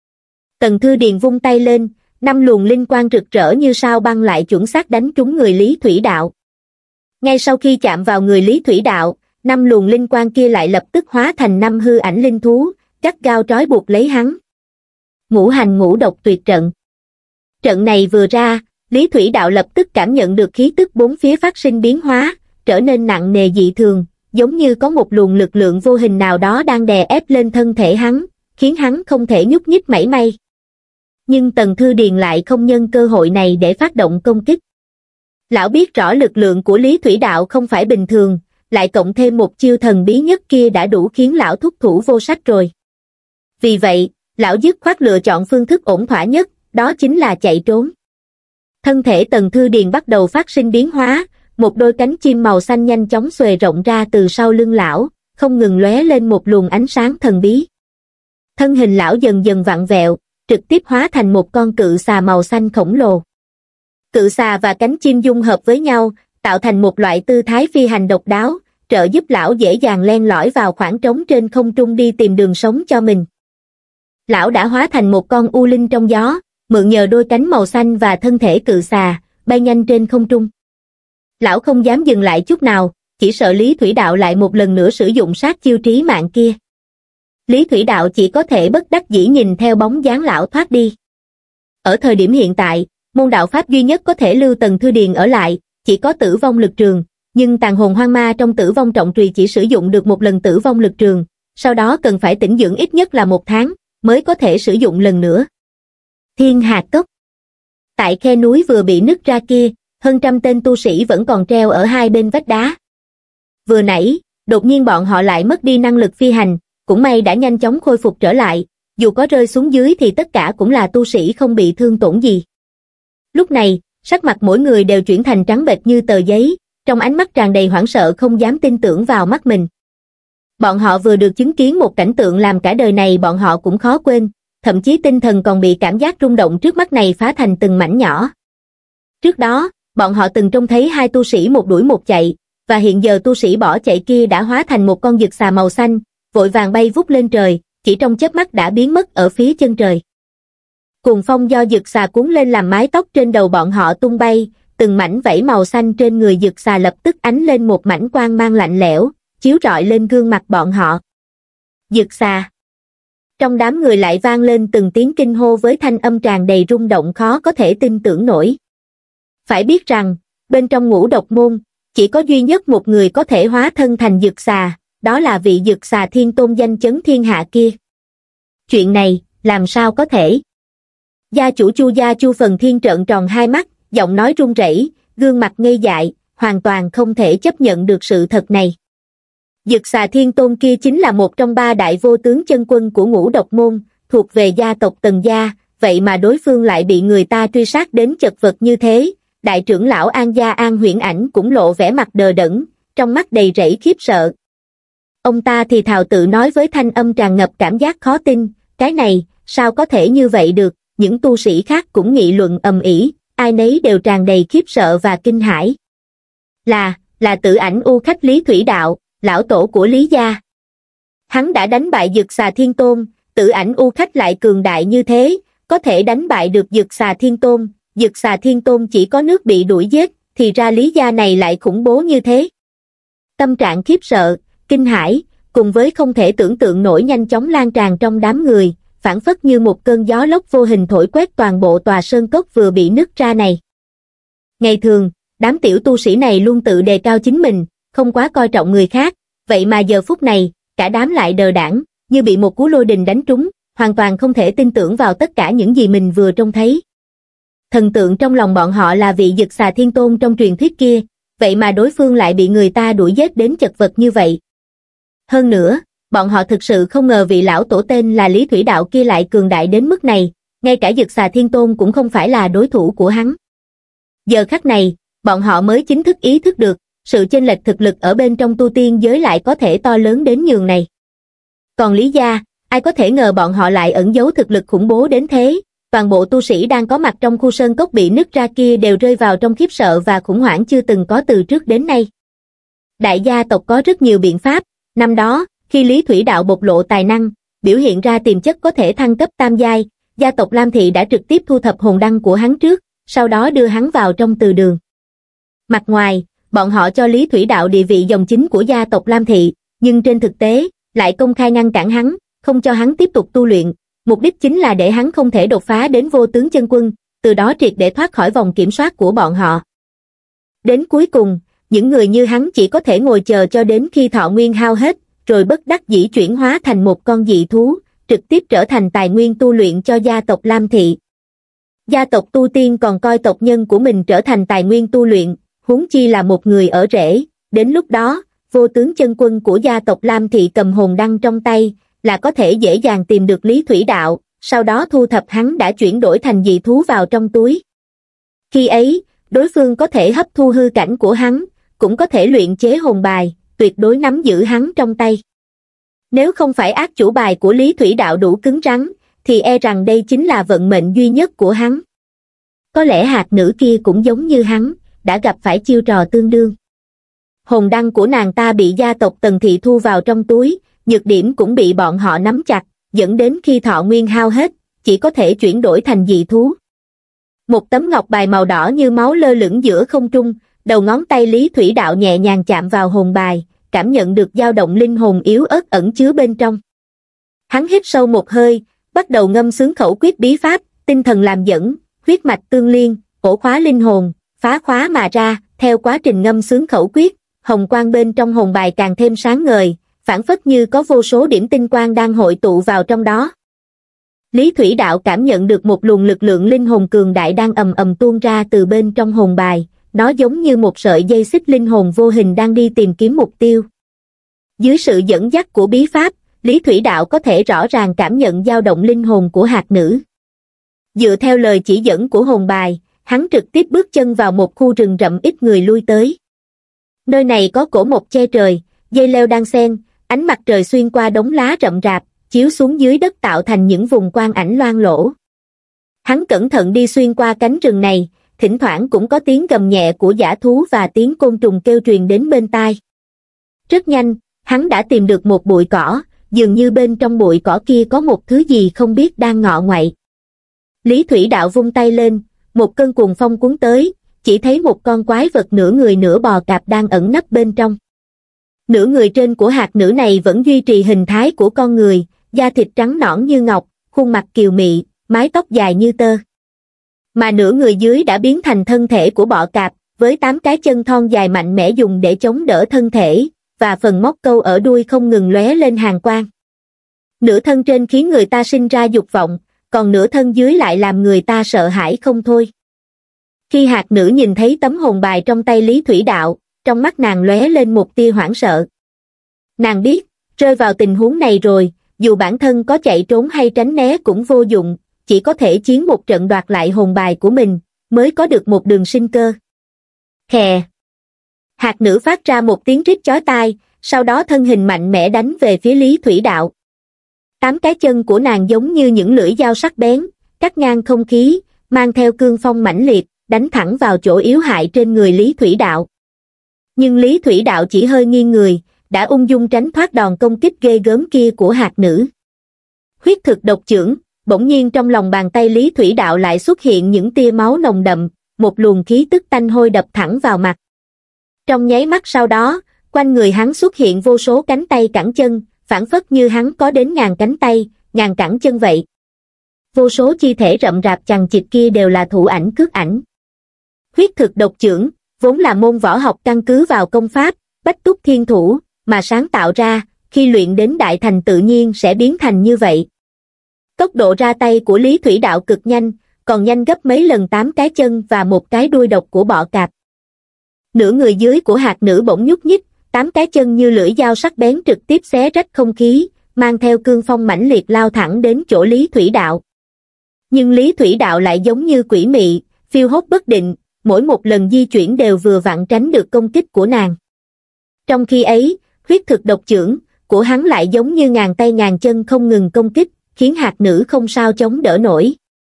Tần Thư Điền vung tay lên, năm luồng linh quang rực rỡ như sao băng lại chuẩn xác đánh trúng người Lý Thủy Đạo. Ngay sau khi chạm vào người Lý Thủy Đạo, năm luồng linh quang kia lại lập tức hóa thành năm hư ảnh linh thú, gắt gao trói buộc lấy hắn. Ngũ hành ngũ độc tuyệt trận. Trận này vừa ra, Lý Thủy Đạo lập tức cảm nhận được khí tức bốn phía phát sinh biến hóa, trở nên nặng nề dị thường, giống như có một luồng lực lượng vô hình nào đó đang đè ép lên thân thể hắn, khiến hắn không thể nhúc nhích mảy may. Nhưng Tần Thư Điền lại không nhân cơ hội này để phát động công kích. Lão biết rõ lực lượng của Lý Thủy Đạo không phải bình thường, lại cộng thêm một chiêu thần bí nhất kia đã đủ khiến lão thúc thủ vô sách rồi. Vì vậy, lão dứt khoát lựa chọn phương thức ổn thỏa nhất, đó chính là chạy trốn. Thân thể Tần Thư Điền bắt đầu phát sinh biến hóa, một đôi cánh chim màu xanh nhanh chóng xuề rộng ra từ sau lưng lão, không ngừng lóe lên một luồng ánh sáng thần bí. Thân hình lão dần dần vặn vẹo, trực tiếp hóa thành một con cự xà màu xanh khổng lồ. Cự xà và cánh chim dung hợp với nhau, tạo thành một loại tư thái phi hành độc đáo, trợ giúp lão dễ dàng len lỏi vào khoảng trống trên không trung đi tìm đường sống cho mình. Lão đã hóa thành một con u linh trong gió, mượn nhờ đôi cánh màu xanh và thân thể cự xà, bay nhanh trên không trung. Lão không dám dừng lại chút nào, chỉ sợ Lý Thủy Đạo lại một lần nữa sử dụng sát chiêu trí mạng kia. Lý Thủy Đạo chỉ có thể bất đắc dĩ nhìn theo bóng dáng lão thoát đi. Ở thời điểm hiện tại, môn đạo pháp duy nhất có thể lưu Tần Thư Điền ở lại, chỉ có Tử Vong Lực Trường, nhưng tàn hồn hoang ma trong Tử Vong Trọng Trùy chỉ sử dụng được một lần Tử Vong Lực Trường, sau đó cần phải tĩnh dưỡng ít nhất là một tháng, mới có thể sử dụng lần nữa. Thiên Hạt Cốc. Tại khe núi vừa bị nứt ra kia, hơn trăm tên tu sĩ vẫn còn treo ở hai bên vách đá. Vừa nãy, đột nhiên bọn họ lại mất đi năng lực phi hành, cũng may đã nhanh chóng khôi phục trở lại, dù có rơi xuống dưới thì tất cả cũng là tu sĩ không bị thương tổn gì. Lúc này, sắc mặt mỗi người đều chuyển thành trắng bệch như tờ giấy, trong ánh mắt tràn đầy hoảng sợ không dám tin tưởng vào mắt mình. Bọn họ vừa được chứng kiến một cảnh tượng làm cả đời này bọn họ cũng khó quên, thậm chí tinh thần còn bị cảm giác rung động trước mắt này phá thành từng mảnh nhỏ. Trước đó, bọn họ từng trông thấy hai tu sĩ một đuổi một chạy, và hiện giờ tu sĩ bỏ chạy kia đã hóa thành một con dực xà màu xanh, vội vàng bay vút lên trời, chỉ trong chớp mắt đã biến mất ở phía chân trời. Cuồng phong do dực xà cuốn lên làm mái tóc trên đầu bọn họ tung bay, từng mảnh vảy màu xanh trên người dực xà lập tức ánh lên một mảnh quang mang lạnh lẽo, chiếu rọi lên gương mặt bọn họ. Dực xà. Trong đám người lại vang lên từng tiếng kinh hô với thanh âm tràn đầy rung động khó có thể tin tưởng nổi. Phải biết rằng, bên trong Ngũ Độc Môn, chỉ có duy nhất một người có thể hóa thân thành dực xà, đó là vị dực xà thiên tôn danh chấn thiên hạ kia. Chuyện này, làm sao có thể? Gia chủ Chu gia Chu Phần Thiên trợn tròn hai mắt, giọng nói run rẩy, gương mặt ngây dại, hoàn toàn không thể chấp nhận được sự thật này. Dực xà thiên tôn kia chính là một trong ba đại vô tướng chân quân của Ngũ Độc Môn, thuộc về gia tộc Tần gia, vậy mà đối phương lại bị người ta truy sát đến chật vật như thế. Đại trưởng lão An gia An Huyễn Ảnh cũng lộ vẻ mặt đờ đẫn, trong mắt đầy rẫy khiếp sợ. Ông ta thì thào tự nói với thanh âm tràn ngập cảm giác khó tin, cái này, sao có thể như vậy được, những tu sĩ khác cũng nghị luận ầm ĩ, ai nấy đều tràn đầy khiếp sợ và kinh hãi. Là, là Tử Ảnh U Khách Lý Thủy Đạo, lão tổ của Lý gia. Hắn đã đánh bại Dực Xà Thiên Tôn, Tử Ảnh U Khách lại cường đại như thế, có thể đánh bại được Dực Xà Thiên Tôn, Dực Xà Thiên Tôn chỉ có nước bị đuổi giết, thì ra Lý gia này lại khủng bố như thế. Tâm trạng khiếp sợ, kinh hãi, cùng với không thể tưởng tượng nổi nhanh chóng lan tràn trong đám người, phảng phất như một cơn gió lốc vô hình thổi quét toàn bộ tòa sơn cốc vừa bị nứt ra này. Ngày thường, đám tiểu tu sĩ này luôn tự đề cao chính mình, không quá coi trọng người khác, vậy mà giờ phút này, cả đám lại đờ đẫn, như bị một cú lôi đình đánh trúng, hoàn toàn không thể tin tưởng vào tất cả những gì mình vừa trông thấy. Thần tượng trong lòng bọn họ là vị Dực Xà Thiên Tôn trong truyền thuyết kia, vậy mà đối phương lại bị người ta đuổi giết đến chật vật như vậy. Hơn nữa, bọn họ thực sự không ngờ vị lão tổ tên là Lý Thủy Đạo kia lại cường đại đến mức này, ngay cả Dực Xà Thiên Tôn cũng không phải là đối thủ của hắn. Giờ khắc này, bọn họ mới chính thức ý thức được, sự chênh lệch thực lực ở bên trong tu tiên giới lại có thể to lớn đến nhường này. Còn Lý gia, ai có thể ngờ bọn họ lại ẩn giấu thực lực khủng bố đến thế, toàn bộ tu sĩ đang có mặt trong khu sơn cốc bị nứt ra kia đều rơi vào trong khiếp sợ và khủng hoảng chưa từng có từ trước đến nay. Đại gia tộc có rất nhiều biện pháp, năm đó, khi Lý Thủy Đạo bộc lộ tài năng, biểu hiện ra tiềm chất có thể thăng cấp tam giai, gia tộc Lam Thị đã trực tiếp thu thập hồn đăng của hắn trước, sau đó đưa hắn vào trong từ đường. Mặt ngoài, bọn họ cho Lý Thủy Đạo địa vị dòng chính của gia tộc Lam Thị, nhưng trên thực tế, lại công khai ngăn cản hắn, không cho hắn tiếp tục tu luyện, mục đích chính là để hắn không thể đột phá đến vô tướng chân quân, từ đó triệt để thoát khỏi vòng kiểm soát của bọn họ. Đến cuối cùng, những người như hắn chỉ có thể ngồi chờ cho đến khi thọ nguyên hao hết, rồi bất đắc dĩ chuyển hóa thành một con dị thú, trực tiếp trở thành tài nguyên tu luyện cho gia tộc Lam Thị. Gia tộc tu tiên còn coi tộc nhân của mình trở thành tài nguyên tu luyện, huống chi là một người ở rễ, đến lúc đó, vô tướng chân quân của gia tộc Lam Thị cầm hồn đăng trong tay, là có thể dễ dàng tìm được Lý Thủy Đạo, sau đó thu thập hắn đã chuyển đổi thành dị thú vào trong túi. Khi ấy, đối phương có thể hấp thu hư cảnh của hắn, cũng có thể luyện chế hồn bài, tuyệt đối nắm giữ hắn trong tay. Nếu không phải ác chủ bài của Lý Thủy Đạo đủ cứng rắn, thì e rằng đây chính là vận mệnh duy nhất của hắn. Có lẽ hạt nữ kia cũng giống như hắn, đã gặp phải chiêu trò tương đương. Hồn đăng của nàng ta bị gia tộc Tần Thị thu vào trong túi, nhược điểm cũng bị bọn họ nắm chặt, dẫn đến khi thọ nguyên hao hết, chỉ có thể chuyển đổi thành dị thú. Một tấm ngọc bài màu đỏ như máu lơ lửng giữa không trung, đầu ngón tay Lý Thủy Đạo nhẹ nhàng chạm vào hồn bài, cảm nhận được dao động linh hồn yếu ớt ẩn chứa bên trong. Hắn hít sâu một hơi, bắt đầu ngâm xướng khẩu quyết bí pháp, tinh thần làm dẫn, huyết mạch tương liên, ổ khóa linh hồn, phá khóa mà ra, theo quá trình ngâm xướng khẩu quyết, hồng quang bên trong hồn bài càng thêm sáng ngời, phảng phất như có vô số điểm tinh quang đang hội tụ vào trong đó. Lý Thủy Đạo cảm nhận được một luồng lực lượng linh hồn cường đại đang ầm ầm tuôn ra từ bên trong hồn bài, nó giống như một sợi dây xích linh hồn vô hình đang đi tìm kiếm mục tiêu. Dưới sự dẫn dắt của bí pháp, Lý Thủy Đạo có thể rõ ràng cảm nhận dao động linh hồn của hạt nữ. Dựa theo lời chỉ dẫn của hồn bài, hắn trực tiếp bước chân vào một khu rừng rậm ít người lui tới. Nơi này có cổ mộc che trời, dây leo đan xen, ánh mặt trời xuyên qua đống lá rậm rạp, chiếu xuống dưới đất tạo thành những vùng quang ảnh loang lổ. Hắn cẩn thận đi xuyên qua cánh rừng này, thỉnh thoảng cũng có tiếng gầm nhẹ của dã thú và tiếng côn trùng kêu truyền đến bên tai. Rất nhanh, hắn đã tìm được một bụi cỏ, dường như bên trong bụi cỏ kia có một thứ gì không biết đang ngọ ngoậy. Lý Thủy Đạo vung tay lên, một cơn cuồng phong cuốn tới, chỉ thấy một con quái vật nửa người nửa bò cạp đang ẩn nấp bên trong. Nửa người trên của hạt nữ này vẫn duy trì hình thái của con người, da thịt trắng nõn như ngọc, khuôn mặt kiều mị, mái tóc dài như tơ. Mà nửa người dưới đã biến thành thân thể của bọ cạp, với tám cái chân thon dài mạnh mẽ dùng để chống đỡ thân thể, và phần móc câu ở đuôi không ngừng lóe lên hàn quang. Nửa thân trên khiến người ta sinh ra dục vọng, còn nửa thân dưới lại làm người ta sợ hãi không thôi. Khi hạt nữ nhìn thấy tấm hồn bài trong tay Lý Thủy Đạo, trong mắt nàng lóe lên một tia hoảng sợ. Nàng biết, rơi vào tình huống này rồi, dù bản thân có chạy trốn hay tránh né cũng vô dụng, chỉ có thể chiến một trận đoạt lại hồn bài của mình, mới có được một đường sinh cơ. Khè! Hạt nữ phát ra một tiếng rít chói tai, sau đó thân hình mạnh mẽ đánh về phía Lý Thủy Đạo. Tám cái chân của nàng giống như những lưỡi dao sắc bén, cắt ngang không khí, mang theo cương phong mãnh liệt, đánh thẳng vào chỗ yếu hại trên người Lý Thủy Đạo. Nhưng Lý Thủy Đạo chỉ hơi nghiêng người, đã ung dung tránh thoát đòn công kích ghê gớm kia của hạt nữ. Huyết thực độc chưởng, bỗng nhiên trong lòng bàn tay Lý Thủy Đạo lại xuất hiện những tia máu nồng đậm, một luồng khí tức tanh hôi đập thẳng vào mặt. Trong nháy mắt sau đó, quanh người hắn xuất hiện vô số cánh tay cẳng chân, phảng phất như hắn có đến ngàn cánh tay, ngàn cẳng chân vậy. Vô số chi thể rậm rạp chằng chịt kia đều là thủ ảnh cước ảnh. Huyết thực độc chưởng, vốn là môn võ học căn cứ vào công pháp, bách túc thiên thủ, mà sáng tạo ra, khi luyện đến đại thành tự nhiên sẽ biến thành như vậy. Tốc độ ra tay của Lý Thủy Đạo cực nhanh, còn nhanh gấp mấy lần tám cái chân và một cái đuôi độc của bọ cạp. Nửa người dưới của hạt nữ bỗng nhúc nhích, tám cái chân như lưỡi dao sắc bén trực tiếp xé rách không khí, mang theo cương phong mãnh liệt lao thẳng đến chỗ Lý Thủy Đạo. Nhưng Lý Thủy Đạo lại giống như quỷ mị, phiêu hốt bất định, mỗi một lần di chuyển đều vừa vặn tránh được công kích của nàng. Trong khi ấy, huyết thực độc chưởng của hắn lại giống như ngàn tay ngàn chân không ngừng công kích, khiến hạt nữ không sao chống đỡ nổi.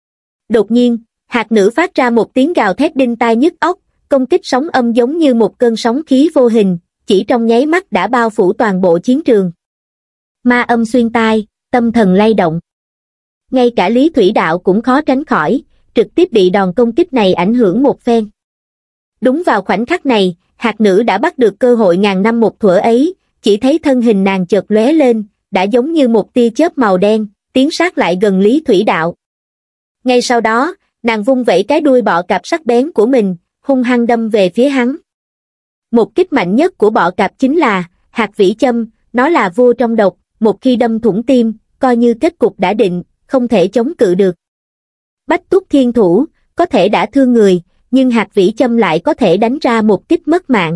Đột nhiên, hạt nữ phát ra một tiếng gào thét đinh tai nhức óc, công kích sóng âm giống như một cơn sóng khí vô hình, chỉ trong nháy mắt đã bao phủ toàn bộ chiến trường. Ma âm xuyên tai, tâm thần lay động. Ngay cả Lý Thủy Đạo cũng khó tránh khỏi, trực tiếp bị đòn công kích này ảnh hưởng một phen. Đúng vào khoảnh khắc này, hạt nữ đã bắt được cơ hội ngàn năm một thuở ấy, chỉ thấy thân hình nàng chợt lóe lên, đã giống như một tia chớp màu đen, tiến sát lại gần Lý Thủy Đạo. Ngay sau đó, nàng vung vẩy cái đuôi bọ cạp sắc bén của mình, hung hăng đâm về phía hắn. Một kích mạnh nhất của bọ cạp chính là hạt vĩ châm, nó là vô trong độc, một khi đâm thủng tim, coi như kết cục đã định, không thể chống cự được. Bách túc thiên thủ, có thể đã thương người, nhưng hạt vĩ châm lại có thể đánh ra một kích mất mạng.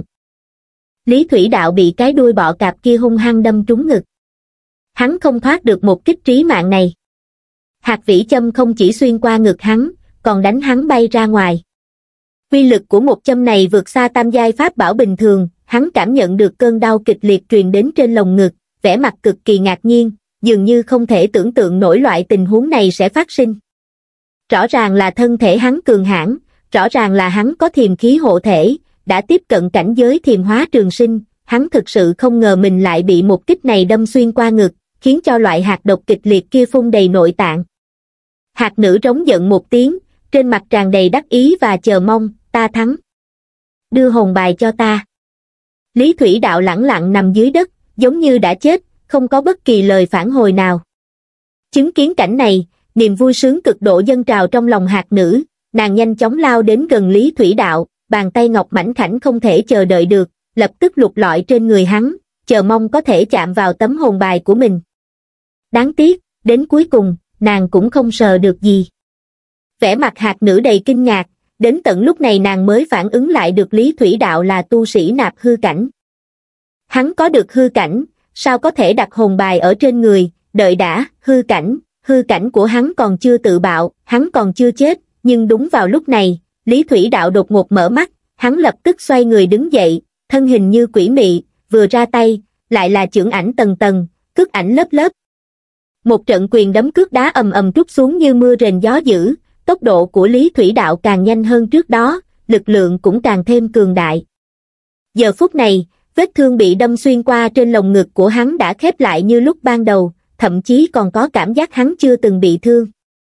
Lý Thủy Đạo bị cái đuôi bọ cạp kia hung hăng đâm trúng ngực. Hắn không thoát được một kích trí mạng này. Hạt vĩ châm không chỉ xuyên qua ngực hắn, còn đánh hắn bay ra ngoài. Uy lực của một châm này vượt xa tam giai pháp bảo bình thường, hắn cảm nhận được cơn đau kịch liệt truyền đến trên lồng ngực, vẻ mặt cực kỳ ngạc nhiên, dường như không thể tưởng tượng nổi loại tình huống này sẽ phát sinh. Rõ ràng là thân thể hắn cường hãn, rõ ràng là hắn có thiềm khí hộ thể, đã tiếp cận cảnh giới thiềm hóa trường sinh, hắn thực sự không ngờ mình lại bị một kích này đâm xuyên qua ngực, khiến cho loại hạt độc kịch liệt kia phun đầy nội tạng. Hạt nữ trống giận một tiếng, trên mặt tràn đầy đắc ý và chờ mong, ta thắng. Đưa hồn bài cho ta. Lý Thủy Đạo lẳng lặng nằm dưới đất, giống như đã chết, không có bất kỳ lời phản hồi nào. Chứng kiến cảnh này, niềm vui sướng cực độ dâng trào trong lòng hạt nữ, nàng nhanh chóng lao đến gần Lý Thủy Đạo, bàn tay ngọc mảnh khảnh không thể chờ đợi được, lập tức lục lọi trên người hắn, chờ mong có thể chạm vào tấm hồn bài của mình. Đáng tiếc, đến cuối cùng, nàng cũng không sờ được gì. Vẻ mặt hạt nữ đầy kinh ngạc, đến tận lúc này nàng mới phản ứng lại được Lý Thủy Đạo là tu sĩ nạp hư cảnh. Hắn có được hư cảnh, sao có thể đặt hồn bài ở trên người, đợi đã, hư cảnh, hư cảnh của hắn còn chưa tự bạo, hắn còn chưa chết, nhưng đúng vào lúc này, Lý Thủy Đạo đột ngột mở mắt, hắn lập tức xoay người đứng dậy, thân hình như quỷ mị, vừa ra tay, lại là chưởng ảnh tầng tầng, cước ảnh lớp lớp. Một trận quyền đấm cước đá ầm ầm trút xuống như mưa rền gió dữ, tốc độ của Lý Thủy Đạo càng nhanh hơn trước đó, lực lượng cũng càng thêm cường đại. Giờ phút này, vết thương bị đâm xuyên qua trên lồng ngực của hắn đã khép lại như lúc ban đầu, thậm chí còn có cảm giác hắn chưa từng bị thương.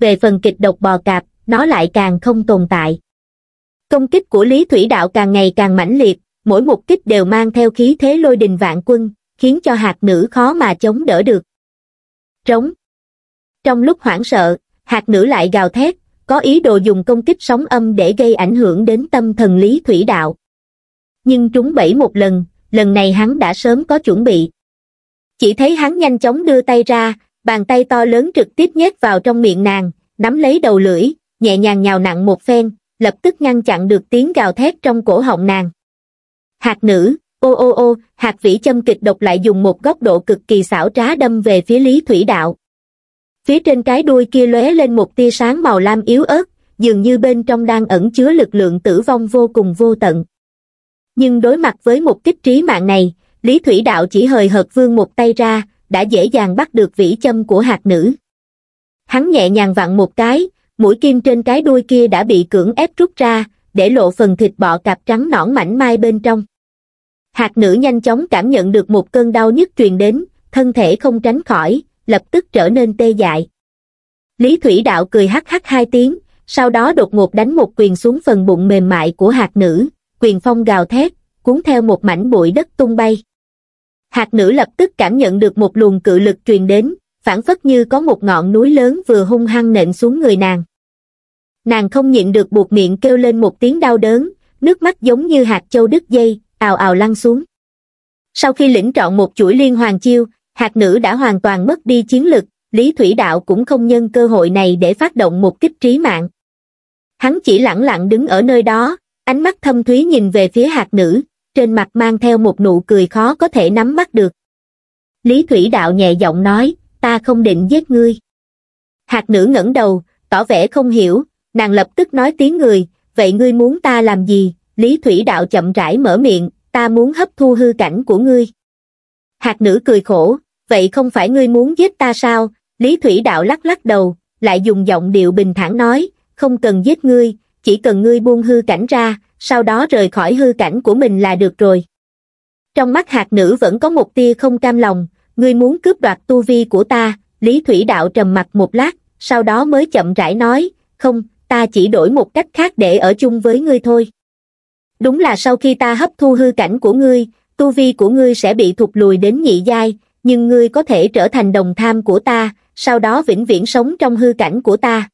về phần kịch độc bò cạp, nó lại càng không tồn tại. Công kích của Lý Thủy Đạo càng ngày càng mãnh liệt, mỗi một kích đều mang theo khí thế lôi đình vạn quân, khiến cho hạt nữ khó mà chống đỡ được. Trống. Trong lúc hoảng sợ, hạt nữ lại gào thét, có ý đồ dùng công kích sóng âm để gây ảnh hưởng đến tâm thần Lý Thủy Đạo. Nhưng trúng bẫy một lần, lần này hắn đã sớm có chuẩn bị. Chỉ thấy hắn nhanh chóng đưa tay ra, bàn tay to lớn trực tiếp nhét vào trong miệng nàng, nắm lấy đầu lưỡi, nhẹ nhàng nhào nặn một phen, lập tức ngăn chặn được tiếng gào thét trong cổ họng nàng. Hạt nữ, ô ô ô, hạt vĩ châm kịch độc lại dùng một góc độ cực kỳ xảo trá đâm về phía Lý Thủy Đạo. Phía trên cái đuôi kia lóe lên một tia sáng màu lam yếu ớt, dường như bên trong đang ẩn chứa lực lượng tử vong vô cùng vô tận. Nhưng đối mặt với một kích trí mạng này, Lý Thủy Đạo chỉ hời hợt vươn một tay ra, đã dễ dàng bắt được vĩ châm của hạt nữ. Hắn nhẹ nhàng vặn một cái, mũi kim trên cái đuôi kia đã bị cưỡng ép rút ra, để lộ phần thịt bọ cạp trắng nõn mảnh mai bên trong. Hạt nữ nhanh chóng cảm nhận được một cơn đau nhức truyền đến, thân thể không tránh khỏi, lập tức trở nên tê dại. Lý Thủy Đạo cười hắc hắc hai tiếng, sau đó đột ngột đánh một quyền xuống phần bụng mềm mại của hạt nữ, quyền phong gào thét, cuốn theo một mảnh bụi đất tung bay. Hạt nữ lập tức cảm nhận được một luồng cự lực truyền đến, phảng phất như có một ngọn núi lớn vừa hung hăng nện xuống người nàng. Nàng không nhịn được buột miệng kêu lên một tiếng đau đớn, nước mắt giống như hạt châu đứt dây, ào ào lăn xuống. Sau khi lĩnh trọn một chuỗi liên hoàn chiêu, hạt nữ đã hoàn toàn mất đi chiến lực, Lý Thủy Đạo cũng không nhân cơ hội này để phát động một kích trí mạng. Hắn chỉ lẳng lặng đứng ở nơi đó, ánh mắt thâm thúy nhìn về phía hạt nữ, trên mặt mang theo một nụ cười khó có thể nắm bắt được. Lý Thủy Đạo nhẹ giọng nói, ta không định giết ngươi. Hạt nữ ngẩng đầu, tỏ vẻ không hiểu, nàng lập tức nói tiếng người, vậy ngươi muốn ta làm gì? Lý Thủy Đạo chậm rãi mở miệng, ta muốn hấp thu hư cảnh của ngươi. Hạt nữ cười khổ, vậy không phải ngươi muốn giết ta sao? Lý Thủy Đạo lắc lắc đầu, lại dùng giọng điệu bình thản nói, không cần giết ngươi, chỉ cần ngươi buông hư cảnh ra, sau đó rời khỏi hư cảnh của mình là được rồi. Trong mắt hạt nữ vẫn có một tia không cam lòng, ngươi muốn cướp đoạt tu vi của ta. Lý Thủy Đạo trầm mặc một lát, sau đó mới chậm rãi nói, không, ta chỉ đổi một cách khác để ở chung với ngươi thôi. Đúng là sau khi ta hấp thu hư cảnh của ngươi, tu vi của ngươi sẽ bị thụt lùi đến nhị giai, nhưng ngươi có thể trở thành đồng tham của ta, sau đó vĩnh viễn sống trong hư cảnh của ta.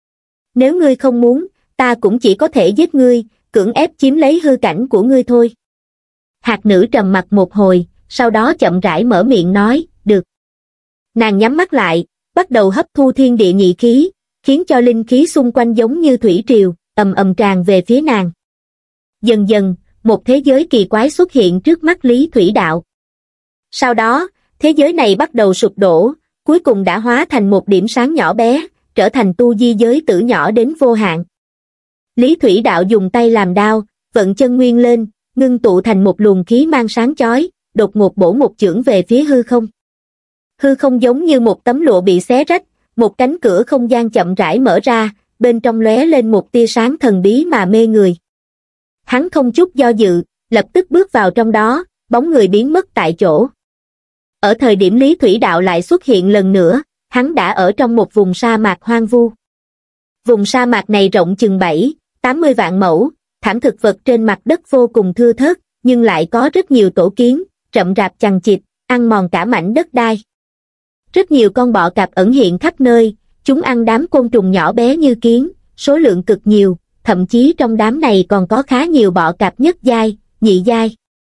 Nếu ngươi không muốn, ta cũng chỉ có thể giết ngươi, cưỡng ép chiếm lấy hư cảnh của ngươi thôi. Hạt nữ trầm mặc một hồi, sau đó chậm rãi mở miệng nói, được. Nàng nhắm mắt lại, bắt đầu hấp thu thiên địa nhị khí, khiến cho linh khí xung quanh giống như thủy triều, ầm ầm tràn về phía nàng. Dần dần, một thế giới kỳ quái xuất hiện trước mắt Lý Thủy Đạo. Sau đó, thế giới này bắt đầu sụp đổ, cuối cùng đã hóa thành một điểm sáng nhỏ bé, trở thành tu di giới tử nhỏ đến vô hạn. Lý Thủy Đạo dùng tay làm đao, vận chân nguyên lên, ngưng tụ thành một luồng khí mang sáng chói, đột ngột bổ một chưởng về phía hư không. Hư không giống như một tấm lụa bị xé rách, một cánh cửa không gian chậm rãi mở ra, bên trong lóe lên một tia sáng thần bí mà mê người. Hắn không chút do dự, lập tức bước vào trong đó, bóng người biến mất tại chỗ. Ở thời điểm Lý Thủy Đạo lại xuất hiện lần nữa, hắn đã ở trong một vùng sa mạc hoang vu. Vùng sa mạc này rộng chừng bảy, tám mươi vạn mẫu, thảm thực vật trên mặt đất vô cùng thưa thớt, nhưng lại có rất nhiều tổ kiến, rậm rạp chằng chịt, ăn mòn cả mảnh đất đai. Rất nhiều con bọ cạp ẩn hiện khắp nơi, chúng ăn đám côn trùng nhỏ bé như kiến, số lượng cực nhiều, thậm chí trong đám này còn có khá nhiều bọ cạp nhất giai, nhị giai.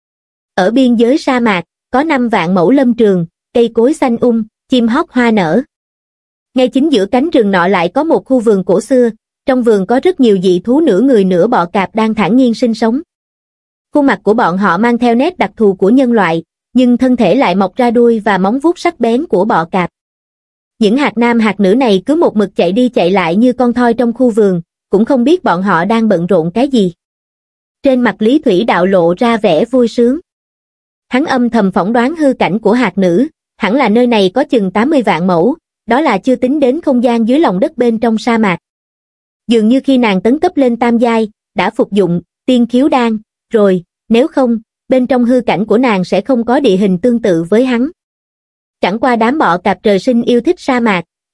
Ở biên giới sa mạc, có năm vạn mẫu lâm trường, cây cối xanh um, chim hót hoa nở. Ngay chính giữa cánh rừng nọ lại có một khu vườn cổ xưa, trong vườn có rất nhiều dị thú nửa người nửa bọ cạp đang thản nhiên sinh sống. Khuôn mặt của bọn họ mang theo nét đặc thù của nhân loại, nhưng thân thể lại mọc ra đuôi và móng vuốt sắc bén của bọ cạp. Những hạt nam hạt nữ này cứ một mực chạy đi chạy lại như con thoi trong khu vườn, cũng không biết bọn họ đang bận rộn cái gì. Trên mặt Lý Thủy Đạo lộ ra vẻ vui sướng. Hắn âm thầm phỏng đoán hư cảnh của hạt nữ, hẳn là nơi này có chừng tám mươi vạn mẫu, đó là chưa tính đến không gian dưới lòng đất bên trong sa mạc. Dường như khi nàng tấn cấp lên tam giai, đã phục dụng tiên khiếu đan, rồi, nếu không, bên trong hư cảnh của nàng sẽ không có địa hình tương tự với hắn. Chẳng qua đám bọ cạp trời sinh yêu thích sa mạc,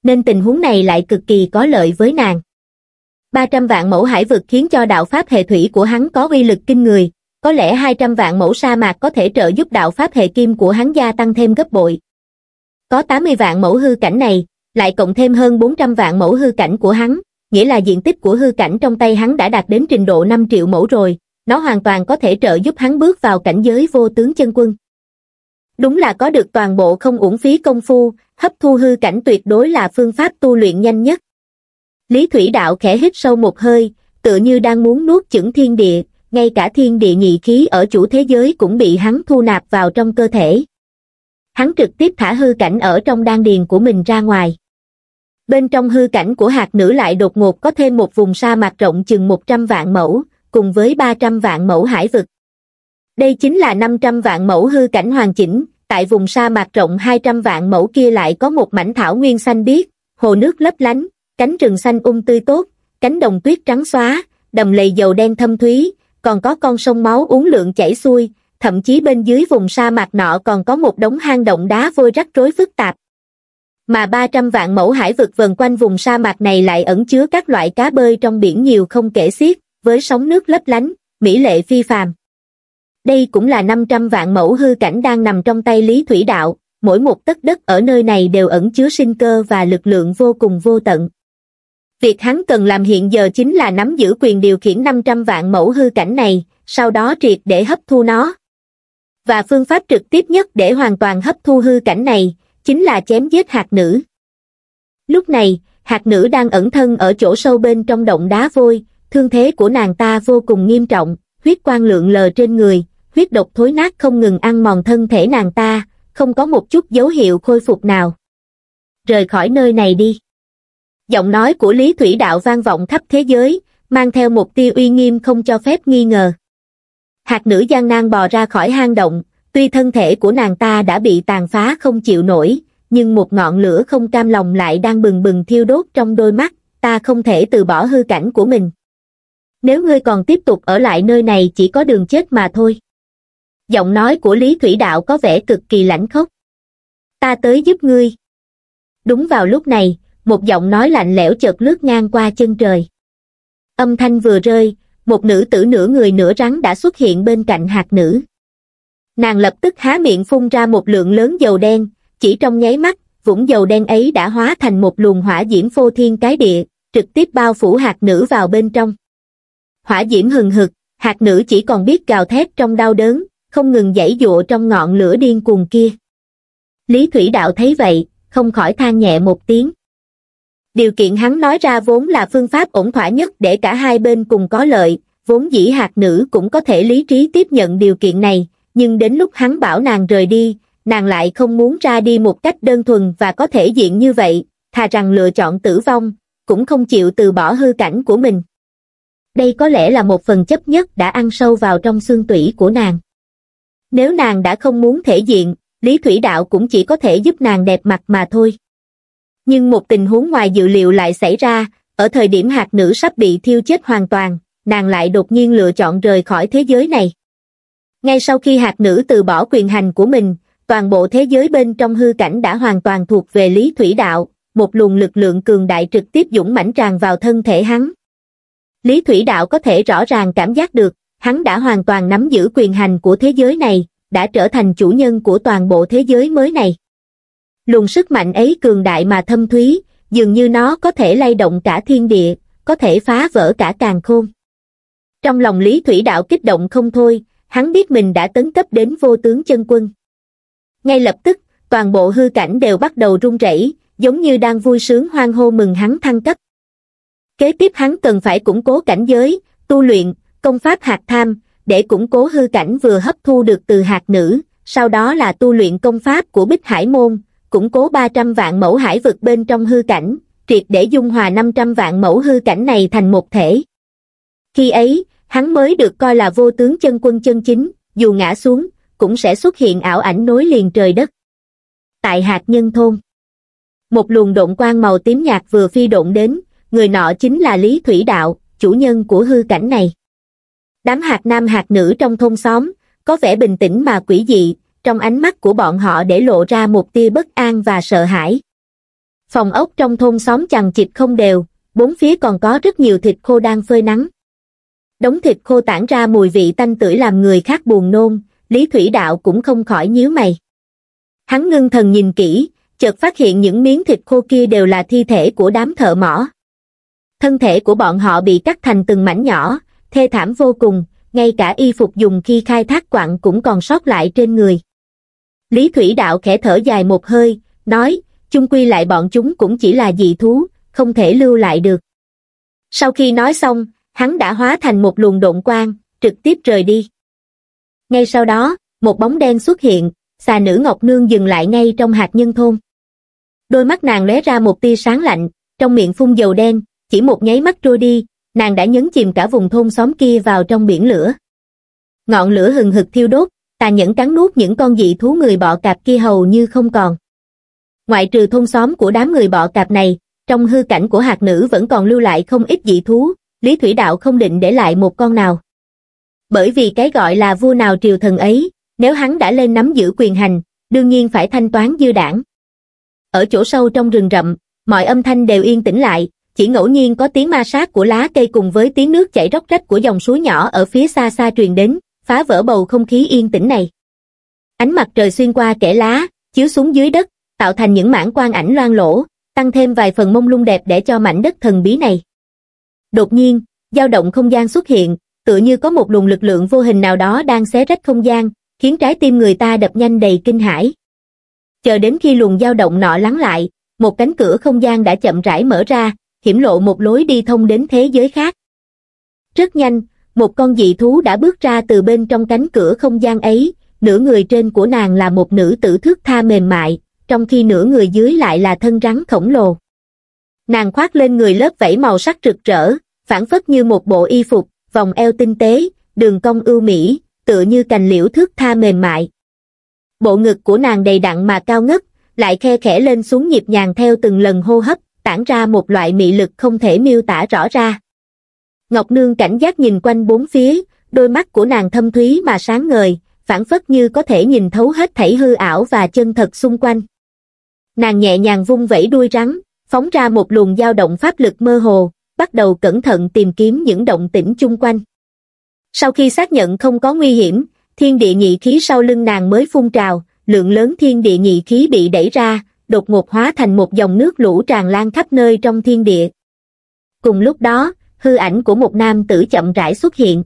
nên tình huống này lại cực kỳ có lợi với nàng. ba trăm vạn mẫu hải vực khiến cho đạo pháp hệ thủy của hắn có uy lực kinh người, có lẽ hai trăm vạn mẫu sa mạc có thể trợ giúp đạo pháp hệ kim của hắn gia tăng thêm gấp bội. Có tám mươi vạn mẫu hư cảnh này, lại cộng thêm hơn bốn trăm vạn mẫu hư cảnh của hắn, nghĩa là diện tích của hư cảnh trong tay hắn đã đạt đến trình độ năm triệu mẫu rồi, nó hoàn toàn có thể trợ giúp hắn bước vào cảnh giới vô tướng chân quân. Đúng là có được toàn bộ không uổng phí công phu, hấp thu hư cảnh tuyệt đối là phương pháp tu luyện nhanh nhất. Lý Thủy Đạo khẽ hít sâu một hơi, tựa như đang muốn nuốt chửng thiên địa, ngay cả thiên địa nhị khí ở chủ thế giới cũng bị hắn thu nạp vào trong cơ thể. Hắn trực tiếp thả hư cảnh ở trong đan điền của mình ra ngoài. Bên trong hư cảnh của hạt nữ lại đột ngột có thêm một vùng sa mạc rộng chừng một trăm vạn mẫu, cùng với ba trăm vạn mẫu hải vực. Đây chính là năm trăm vạn mẫu hư cảnh hoàn chỉnh, tại vùng sa mạc rộng hai trăm vạn mẫu kia lại có một mảnh thảo nguyên xanh biếc, hồ nước lấp lánh, cánh rừng xanh um tươi tốt, cánh đồng tuyết trắng xóa, đầm lầy dầu đen thâm thúy, còn có con sông máu uốn lượn chảy xuôi, thậm chí bên dưới vùng sa mạc nọ còn có một đống hang động đá vôi rắc rối phức tạp. Mà ba trăm vạn mẫu hải vực vần quanh vùng sa mạc này lại ẩn chứa các loại cá bơi trong biển nhiều không kể xiết, với sóng nước lấp lánh, mỹ lệ phi phàm. Đây cũng là năm trăm vạn mẫu hư cảnh đang nằm trong tay Lý Thủy Đạo, mỗi một tấc đất ở nơi này đều ẩn chứa sinh cơ và lực lượng vô cùng vô tận. Việc hắn cần làm hiện giờ chính là nắm giữ quyền điều khiển năm trăm vạn mẫu hư cảnh này, sau đó triệt để hấp thu nó. Và phương pháp trực tiếp nhất để hoàn toàn hấp thu hư cảnh này, chính là chém giết hạt nữ. Lúc này, hạt nữ đang ẩn thân ở chỗ sâu bên trong động đá vôi, thương thế của nàng ta vô cùng nghiêm trọng, huyết quang lượn lờ trên người, huyết độc thối nát không ngừng ăn mòn thân thể nàng ta, không có một chút dấu hiệu khôi phục nào. Rời khỏi nơi này đi. Giọng nói của Lý Thủy Đạo vang vọng khắp thế giới, mang theo một tia uy nghiêm không cho phép nghi ngờ. Hạt nữ gian nan bò ra khỏi hang động, tuy thân thể của nàng ta đã bị tàn phá không chịu nổi, nhưng một ngọn lửa không cam lòng lại đang bừng bừng thiêu đốt trong đôi mắt, ta không thể từ bỏ hư cảnh của mình. Nếu ngươi còn tiếp tục ở lại nơi này chỉ có đường chết mà thôi. Giọng nói của Lý Thủy Đạo có vẻ cực kỳ lãnh khốc. Ta tới giúp ngươi. Đúng vào lúc này, một giọng nói lạnh lẽo chợt lướt ngang qua chân trời. Âm thanh vừa rơi, một nữ tử nửa người nửa rắn đã xuất hiện bên cạnh hạt nữ. Nàng lập tức há miệng phun ra một lượng lớn dầu đen, chỉ trong nháy mắt, vũng dầu đen ấy đã hóa thành một luồng hỏa diễm phô thiên cái địa, trực tiếp bao phủ hạt nữ vào bên trong. Hỏa diễm hừng hực, hạt nữ chỉ còn biết gào thét trong đau đớn, không ngừng giãy giụa trong ngọn lửa điên cuồng kia. Lý Thủy Đạo thấy vậy, không khỏi than nhẹ một tiếng. Điều kiện hắn nói ra vốn là phương pháp ổn thỏa nhất để cả hai bên cùng có lợi, vốn dĩ hạt nữ cũng có thể lý trí tiếp nhận điều kiện này, nhưng đến lúc hắn bảo nàng rời đi, nàng lại không muốn ra đi một cách đơn thuần và có thể diện như vậy, thà rằng lựa chọn tử vong, cũng không chịu từ bỏ hư cảnh của mình. Đây có lẽ là một phần chấp nhất đã ăn sâu vào trong xương tủy của nàng. Nếu nàng đã không muốn thể diện, Lý Thủy Đạo cũng chỉ có thể giúp nàng đẹp mặt mà thôi. Nhưng một tình huống ngoài dự liệu lại xảy ra, ở thời điểm hạt nữ sắp bị thiêu chết hoàn toàn, nàng lại đột nhiên lựa chọn rời khỏi thế giới này. Ngay sau khi hạt nữ từ bỏ quyền hành của mình, toàn bộ thế giới bên trong hư cảnh đã hoàn toàn thuộc về Lý Thủy Đạo, một luồng lực lượng cường đại trực tiếp dũng mãnh tràn vào thân thể hắn. Lý Thủy Đạo có thể rõ ràng cảm giác được, hắn đã hoàn toàn nắm giữ quyền hành của thế giới này, đã trở thành chủ nhân của toàn bộ thế giới mới này. Luồng sức mạnh ấy cường đại mà thâm thúy, dường như nó có thể lay động cả thiên địa, có thể phá vỡ cả càn khôn. Trong lòng Lý Thủy Đạo kích động không thôi, hắn biết mình đã tấn cấp đến vô tướng chân quân. Ngay lập tức, toàn bộ hư cảnh đều bắt đầu rung rẩy, giống như đang vui sướng hoan hô mừng hắn thăng cấp. Kế tiếp hắn cần phải củng cố cảnh giới, tu luyện, công pháp hạt tham, để củng cố hư cảnh vừa hấp thu được từ hạt nữ, sau đó là tu luyện công pháp của Bích Hải Môn, củng cố ba trăm vạn mẫu hải vực bên trong hư cảnh, triệt để dung hòa năm trăm vạn mẫu hư cảnh này thành một thể. Khi ấy, hắn mới được coi là vô tướng chân quân chân chính, dù ngã xuống, cũng sẽ xuất hiện ảo ảnh nối liền trời đất. Tại hạt nhân thôn, một luồng độn quang màu tím nhạt vừa phi độn đến, người nọ chính là Lý Thủy Đạo, chủ nhân của hư cảnh này. Đám hạt nam hạt nữ trong thôn xóm, có vẻ bình tĩnh mà quỷ dị, trong ánh mắt của bọn họ để lộ ra một tia bất an và sợ hãi. Phòng ốc trong thôn xóm chằng chịt không đều, bốn phía còn có rất nhiều thịt khô đang phơi nắng. Đống thịt khô tản ra mùi vị tanh tưởi làm người khác buồn nôn, Lý Thủy Đạo cũng không khỏi nhíu mày. Hắn ngưng thần nhìn kỹ, chợt phát hiện những miếng thịt khô kia đều là thi thể của đám thợ mỏ. Thân thể của bọn họ bị cắt thành từng mảnh nhỏ, thê thảm vô cùng, ngay cả y phục dùng khi khai thác quặng cũng còn sót lại trên người. Lý Thủy Đạo khẽ thở dài một hơi, nói, chung quy lại bọn chúng cũng chỉ là dị thú, không thể lưu lại được. Sau khi nói xong, hắn đã hóa thành một luồng độn quang, trực tiếp rời đi. Ngay sau đó, một bóng đen xuất hiện, xà nữ Ngọc Nương dừng lại ngay trong hạt nhân thôn. Đôi mắt nàng lóe ra một tia sáng lạnh, trong miệng phun dầu đen, chỉ một nháy mắt trôi đi, nàng đã nhấn chìm cả vùng thôn xóm kia vào trong biển lửa. Ngọn lửa hừng hực thiêu đốt, tàn nhẫn cắn nuốt những con dị thú người bọ cạp kia hầu như không còn. Ngoại trừ thôn xóm của đám người bọ cạp này, trong hư cảnh của hạt nữ vẫn còn lưu lại không ít dị thú, Lý Thủy Đạo không định để lại một con nào. Bởi vì cái gọi là vua nào triều thần ấy, nếu hắn đã lên nắm giữ quyền hành, đương nhiên phải thanh toán dư đảng. Ở chỗ sâu trong rừng rậm, mọi âm thanh đều yên tĩnh lại, chỉ ngẫu nhiên có tiếng ma sát của lá cây cùng với tiếng nước chảy róc rách của dòng suối nhỏ ở phía xa xa truyền đến, phá vỡ bầu không khí yên tĩnh này. Ánh mặt trời xuyên qua kẽ lá, chiếu xuống dưới đất, tạo thành những mảng quang ảnh loang lổ, tăng thêm vài phần mông lung đẹp để cho mảnh đất thần bí này. Đột nhiên, dao động không gian xuất hiện, tựa như có một luồng lực lượng vô hình nào đó đang xé rách không gian, khiến trái tim người ta đập nhanh đầy kinh hãi. Chờ đến khi luồng dao động nọ lắng lại, một cánh cửa không gian đã chậm rãi mở ra, hiển lộ một lối đi thông đến thế giới khác. Rất nhanh, một con dị thú đã bước ra từ bên trong cánh cửa không gian ấy, nửa người trên của nàng là một nữ tử thước tha mềm mại, trong khi nửa người dưới lại là thân rắn khổng lồ. Nàng khoác lên người lớp vảy màu sắc rực rỡ, phảng phất như một bộ y phục, vòng eo tinh tế, đường cong ưu mỹ, tựa như cành liễu thước tha mềm mại. Bộ ngực của nàng đầy đặn mà cao ngất, lại khe khẽ lên xuống nhịp nhàng theo từng lần hô hấp, tản ra một loại mị lực không thể miêu tả rõ ra. Ngọc Nương cảnh giác nhìn quanh bốn phía, đôi mắt của nàng thâm thúy mà sáng ngời, phảng phất như có thể nhìn thấu hết thảy hư ảo và chân thật xung quanh. Nàng nhẹ nhàng vung vẩy đuôi rắn, phóng ra một luồng dao động pháp lực mơ hồ, bắt đầu cẩn thận tìm kiếm những động tĩnh chung quanh. Sau khi xác nhận không có nguy hiểm, thiên địa nhị khí sau lưng nàng mới phun trào, lượng lớn thiên địa nhị khí bị đẩy ra, đột ngột hóa thành một dòng nước lũ tràn lan khắp nơi trong thiên địa. Cùng lúc đó, hư ảnh của một nam tử chậm rãi xuất hiện.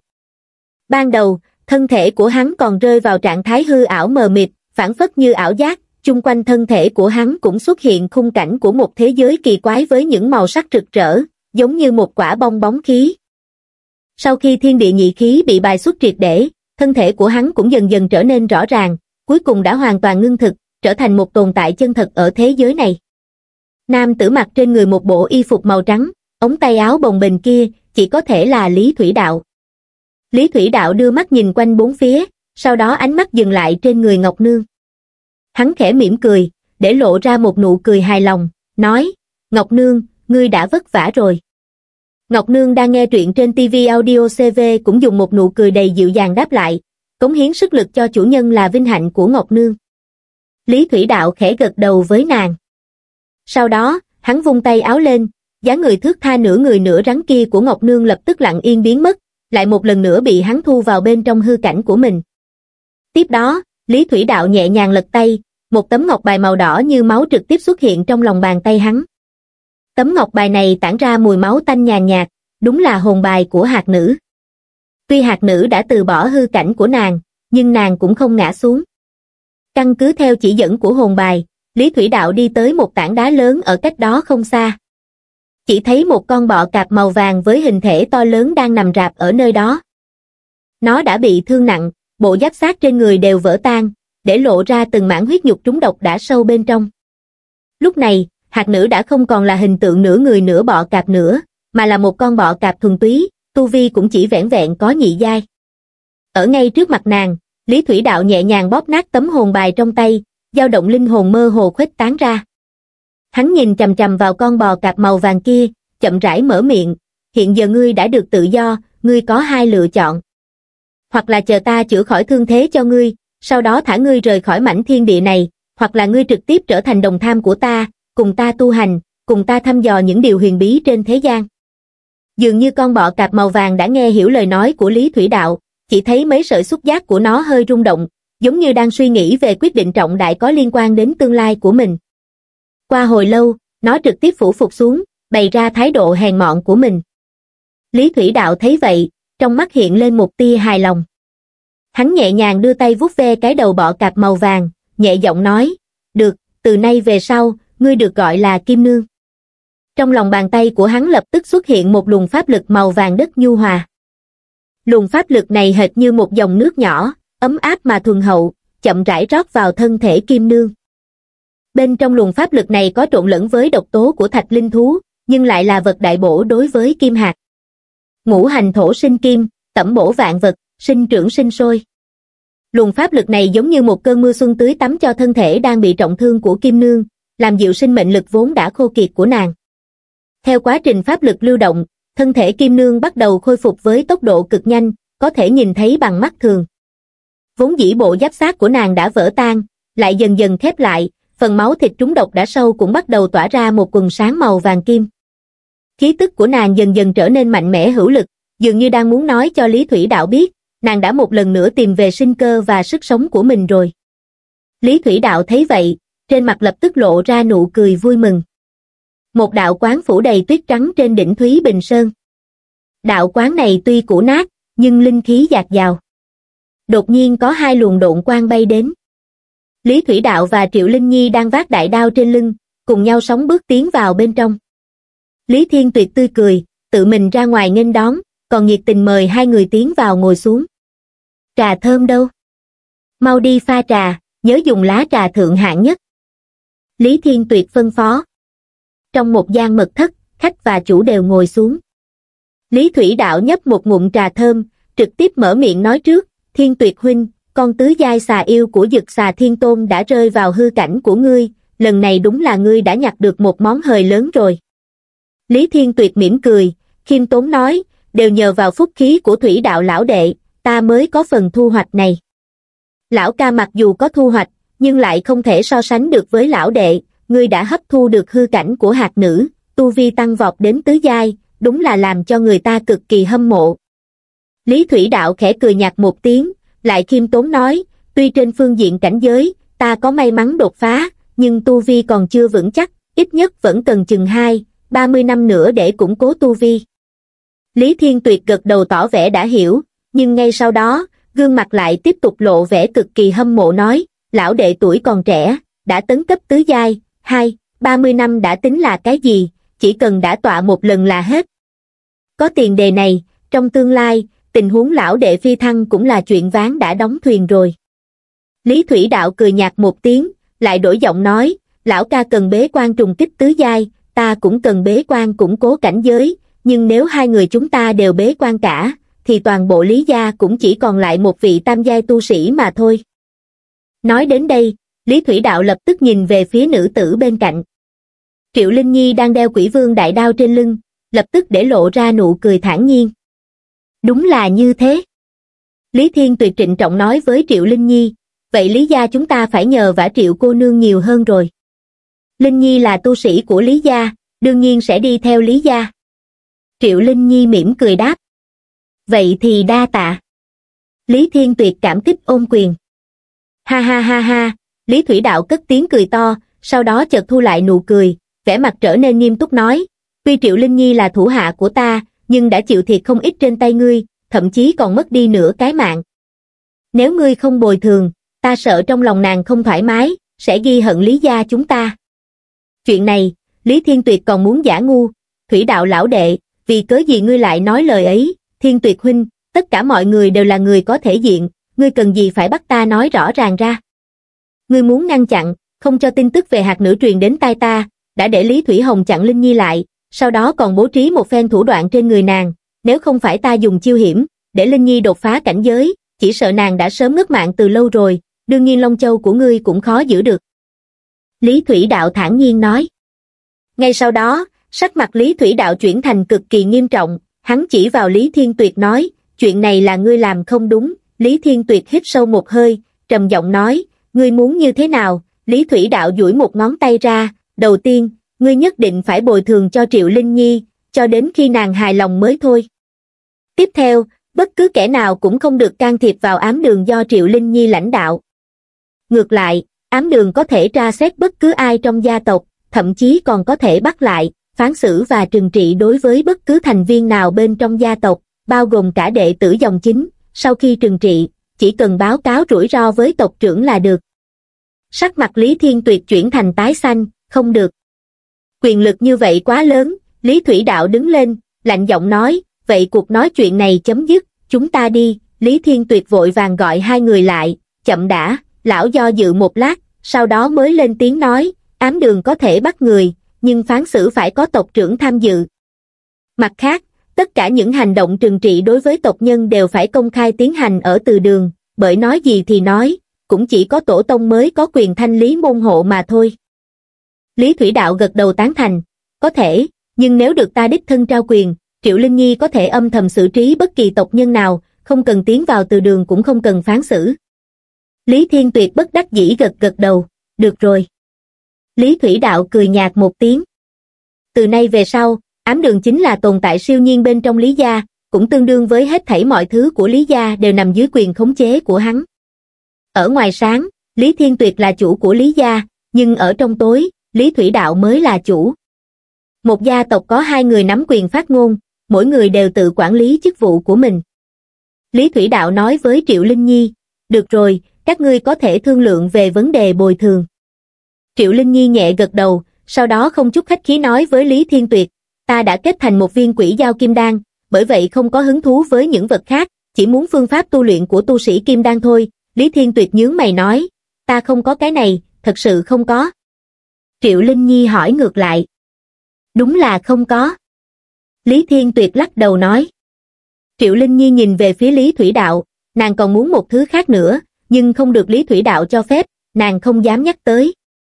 Ban đầu, thân thể của hắn còn rơi vào trạng thái hư ảo mờ mịt, phảng phất như ảo giác, chung quanh thân thể của hắn cũng xuất hiện khung cảnh của một thế giới kỳ quái với những màu sắc rực rỡ, giống như một quả bong bóng khí. Sau khi thiên địa nhị khí bị bài xuất triệt để, thân thể của hắn cũng dần dần trở nên rõ ràng, cuối cùng đã hoàn toàn ngưng thực, trở thành một tồn tại chân thật ở thế giới này. Nam tử mặc trên người một bộ y phục màu trắng, ống tay áo bồng bềnh kia, chỉ có thể là Lý Thủy Đạo. Lý Thủy Đạo đưa mắt nhìn quanh bốn phía, sau đó ánh mắt dừng lại trên người Ngọc Nương. Hắn khẽ mỉm cười, để lộ ra một nụ cười hài lòng, nói, Ngọc Nương, ngươi đã vất vả rồi. Ngọc Nương đang nghe truyện trên ti vi Audio xê vê cũng dùng một nụ cười đầy dịu dàng đáp lại, cống hiến sức lực cho chủ nhân là vinh hạnh của Ngọc Nương. Lý Thủy Đạo khẽ gật đầu với nàng. Sau đó, hắn vung tay áo lên, dáng người thước tha nửa người nửa rắn kia của Ngọc Nương lập tức lặng yên biến mất, lại một lần nữa bị hắn thu vào bên trong hư cảnh của mình. Tiếp đó, Lý Thủy Đạo nhẹ nhàng lật tay, một tấm ngọc bài màu đỏ như máu trực tiếp xuất hiện trong lòng bàn tay hắn. Tấm ngọc bài này tản ra mùi máu tanh nhàn nhạt, đúng là hồn bài của hạt nữ. Tuy hạt nữ đã từ bỏ hư cảnh của nàng, nhưng nàng cũng không ngã xuống. Căn cứ theo chỉ dẫn của hồn bài, Lý Thủy Đạo đi tới một tảng đá lớn ở cách đó không xa. Chỉ thấy một con bọ cạp màu vàng với hình thể to lớn đang nằm rạp ở nơi đó. Nó đã bị thương nặng, bộ giáp xác trên người đều vỡ tan, để lộ ra từng mảng huyết nhục trúng độc đã sâu bên trong. Lúc này, hạt nữ đã không còn là hình tượng nửa người nửa bọ cạp nữa, mà là một con bọ cạp thuần túy, tu vi cũng chỉ vẻn vẹn có nhị giai. Ở ngay trước mặt nàng, Lý Thủy Đạo nhẹ nhàng bóp nát tấm hồn bài trong tay, dao động linh hồn mơ hồ khuếch tán ra. Hắn nhìn chằm chằm vào con bò cạp màu vàng kia, chậm rãi mở miệng, hiện giờ ngươi đã được tự do, ngươi có hai lựa chọn. Hoặc là chờ ta chữa khỏi thương thế cho ngươi, sau đó thả ngươi rời khỏi mảnh thiên địa này, hoặc là ngươi trực tiếp trở thành đồng tham của ta, cùng ta tu hành, cùng ta thăm dò những điều huyền bí trên thế gian. Dường như con bọ cạp màu vàng đã nghe hiểu lời nói của Lý Thủy Đạo, chỉ thấy mấy sợi xúc giác của nó hơi rung động, giống như đang suy nghĩ về quyết định trọng đại có liên quan đến tương lai của mình. Qua hồi lâu, nó trực tiếp phủ phục xuống, bày ra thái độ hèn mọn của mình. Lý Thủy Đạo thấy vậy, trong mắt hiện lên một tia hài lòng. Hắn nhẹ nhàng đưa tay vuốt ve cái đầu bọ cạp màu vàng, nhẹ giọng nói, được, từ nay về sau, ngươi được gọi là Kim Nương. Trong lòng bàn tay của hắn lập tức xuất hiện một luồng pháp lực màu vàng đất nhu hòa. Luồng pháp lực này hệt như một dòng nước nhỏ, ấm áp mà thuần hậu, chậm rãi rót vào thân thể Kim Nương. Bên trong luồng pháp lực này có trộn lẫn với độc tố của thạch linh thú, nhưng lại là vật đại bổ đối với kim hạt. Ngũ hành thổ sinh kim, tẩm bổ vạn vật, sinh trưởng sinh sôi. Luồng pháp lực này giống như một cơn mưa xuân tưới tắm cho thân thể đang bị trọng thương của Kim Nương, làm dịu sinh mệnh lực vốn đã khô kiệt của nàng. Theo quá trình pháp lực lưu động, thân thể Kim Nương bắt đầu khôi phục với tốc độ cực nhanh, có thể nhìn thấy bằng mắt thường. Vốn dĩ bộ giáp xác của nàng đã vỡ tan, lại dần dần khép lại, phần máu thịt trúng độc đã sâu cũng bắt đầu tỏa ra một quầng sáng màu vàng kim. Khí tức của nàng dần dần trở nên mạnh mẽ hữu lực, dường như đang muốn nói cho Lý Thủy Đạo biết, nàng đã một lần nữa tìm về sinh cơ và sức sống của mình rồi. Lý Thủy Đạo thấy vậy, trên mặt lập tức lộ ra nụ cười vui mừng. Một đạo quán phủ đầy tuyết trắng trên đỉnh Thúy Bình Sơn. Đạo quán này tuy cũ nát, nhưng linh khí dạt dào. Đột nhiên có hai luồng độn quang bay đến. Lý Thủy Đạo và Triệu Linh Nhi đang vác đại đao trên lưng, cùng nhau sóng bước tiến vào bên trong. Lý Thiên Tuyệt tươi cười, tự mình ra ngoài nghênh đón, còn nhiệt tình mời hai người tiến vào ngồi xuống. Trà thơm đâu? Mau đi pha trà, nhớ dùng lá trà thượng hạng nhất. Lý Thiên Tuyệt phân phó. Trong một gian mật thất, khách và chủ đều ngồi xuống. Lý Thủy Đạo nhấp một ngụm trà thơm, trực tiếp mở miệng nói trước, Thiên Tuyệt huynh, con tứ giai xà yêu của Dực Xà Thiên Tôn đã rơi vào hư cảnh của ngươi, lần này đúng là ngươi đã nhặt được một món hời lớn rồi. Lý Thiên Tuyệt mỉm cười, khiêm tốn nói, đều nhờ vào phúc khí của Thủy Đạo lão đệ, ta mới có phần thu hoạch này. Lão ca mặc dù có thu hoạch, nhưng lại không thể so sánh được với lão đệ, ngươi đã hấp thu được hư cảnh của hạt nữ, tu vi tăng vọt đến tứ giai, đúng là làm cho người ta cực kỳ hâm mộ. Lý Thủy Đạo khẽ cười nhạt một tiếng, lại khiêm tốn nói, tuy trên phương diện cảnh giới, ta có may mắn đột phá, nhưng tu vi còn chưa vững chắc, ít nhất vẫn cần chừng hai, ba mươi năm nữa để củng cố tu vi. Lý Thiên Tuyệt gật đầu tỏ vẻ đã hiểu, nhưng ngay sau đó, gương mặt lại tiếp tục lộ vẻ cực kỳ hâm mộ nói, lão đệ tuổi còn trẻ, đã tấn cấp tứ giai, hai, ba mươi năm đã tính là cái gì, chỉ cần đã tọa một lần là hết. Có tiền đề này, trong tương lai, tình huống lão đệ phi thăng cũng là chuyện ván đã đóng thuyền rồi. Lý Thủy Đạo cười nhạt một tiếng, lại đổi giọng nói, lão ca cần bế quan trùng kích tứ giai, ta cũng cần bế quan củng cố cảnh giới, nhưng nếu hai người chúng ta đều bế quan cả, thì toàn bộ Lý gia cũng chỉ còn lại một vị tam giai tu sĩ mà thôi. Nói đến đây, Lý Thủy Đạo lập tức nhìn về phía nữ tử bên cạnh. Triệu Linh Nhi đang đeo Quỷ Vương đại đao trên lưng, lập tức để lộ ra nụ cười thản nhiên. Đúng là như thế. Lý Thiên Tuyệt trịnh trọng nói với Triệu Linh Nhi, vậy Lý gia chúng ta phải nhờ vả Triệu cô nương nhiều hơn rồi. Linh Nhi là tu sĩ của Lý gia, đương nhiên sẽ đi theo Lý gia. Triệu Linh Nhi mỉm cười đáp. Vậy thì đa tạ. Lý Thiên Tuyệt cảm kích ôm quyền. Ha ha ha ha, Lý Thủy Đạo cất tiếng cười to, sau đó chợt thu lại nụ cười, vẻ mặt trở nên nghiêm túc nói, tuy Triệu Linh Nhi là thủ hạ của ta, nhưng đã chịu thiệt không ít trên tay ngươi, thậm chí còn mất đi nửa cái mạng. Nếu ngươi không bồi thường, ta sợ trong lòng nàng không thoải mái, sẽ ghi hận Lý gia chúng ta. Chuyện này, Lý Thiên Tuyệt còn muốn giả ngu, Thủy Đạo lão đệ, vì cớ gì ngươi lại nói lời ấy, Thiên Tuyệt huynh, tất cả mọi người đều là người có thể diện, ngươi cần gì phải bắt ta nói rõ ràng ra. Ngươi muốn ngăn chặn, không cho tin tức về hạt nữ truyền đến tai ta, đã để Lý Thủy Hồng chặn Linh Nhi lại, sau đó còn bố trí một phen thủ đoạn trên người nàng, nếu không phải ta dùng chiêu hiểm, để Linh Nhi đột phá cảnh giới, chỉ sợ nàng đã sớm ngất mạng từ lâu rồi, đương nhiên Long Châu của ngươi cũng khó giữ được. Lý Thủy Đạo thản nhiên nói. Ngay sau đó, sắc mặt Lý Thủy Đạo chuyển thành cực kỳ nghiêm trọng, hắn chỉ vào Lý Thiên Tuyệt nói, chuyện này là ngươi làm không đúng. Lý Thiên Tuyệt hít sâu một hơi, trầm giọng nói, ngươi muốn như thế nào? Lý Thủy Đạo duỗi một ngón tay ra, đầu tiên, ngươi nhất định phải bồi thường cho Triệu Linh Nhi, cho đến khi nàng hài lòng mới thôi. Tiếp theo, bất cứ kẻ nào cũng không được can thiệp vào ám đường do Triệu Linh Nhi lãnh đạo. Ngược lại, ám đường có thể tra xét bất cứ ai trong gia tộc, thậm chí còn có thể bắt lại, phán xử và trừng trị đối với bất cứ thành viên nào bên trong gia tộc, bao gồm cả đệ tử dòng chính. Sau khi trừng trị, chỉ cần báo cáo rủi ro với tộc trưởng là được. Sắc mặt Lý Thiên Tuyệt chuyển thành tái xanh, không được. Quyền lực như vậy quá lớn, Lý Thủy Đạo đứng lên, lạnh giọng nói, vậy cuộc nói chuyện này chấm dứt, chúng ta đi. Lý Thiên Tuyệt vội vàng gọi hai người lại, chậm đã. Lão do dự một lát, sau đó mới lên tiếng nói, ám đường có thể bắt người, nhưng phán xử phải có tộc trưởng tham dự. Mặt khác, tất cả những hành động trừng trị đối với tộc nhân đều phải công khai tiến hành ở từ đường, bởi nói gì thì nói, cũng chỉ có tổ tông mới có quyền thanh lý môn hộ mà thôi. Lý Thủy Đạo gật đầu tán thành, có thể, nhưng nếu được ta đích thân trao quyền, Triệu Linh Nhi có thể âm thầm xử trí bất kỳ tộc nhân nào, không cần tiến vào từ đường cũng không cần phán xử. Lý Thiên Tuyệt bất đắc dĩ gật gật đầu, được rồi. Lý Thủy Đạo cười nhạt một tiếng. Từ nay về sau, ám đường chính là tồn tại siêu nhiên bên trong Lý gia, cũng tương đương với hết thảy mọi thứ của Lý gia đều nằm dưới quyền khống chế của hắn. Ở ngoài sáng, Lý Thiên Tuyệt là chủ của Lý gia, nhưng ở trong tối, Lý Thủy Đạo mới là chủ. Một gia tộc có hai người nắm quyền phát ngôn, mỗi người đều tự quản lý chức vụ của mình. Lý Thủy Đạo nói với Triệu Linh Nhi, được rồi, các ngươi có thể thương lượng về vấn đề bồi thường. Triệu Linh Nhi nhẹ gật đầu, sau đó không chút khách khí nói với Lý Thiên Tuyệt, ta đã kết thành một viên quỷ dao kim đan, bởi vậy không có hứng thú với những vật khác, chỉ muốn phương pháp tu luyện của tu sĩ kim đan thôi. Lý Thiên Tuyệt nhướng mày nói, ta không có cái này, thật sự không có. Triệu Linh Nhi hỏi ngược lại, đúng là không có. Lý Thiên Tuyệt lắc đầu nói. Triệu Linh Nhi nhìn về phía Lý Thủy Đạo, nàng còn muốn một thứ khác nữa, nhưng không được Lý Thủy Đạo cho phép, nàng không dám nhắc tới.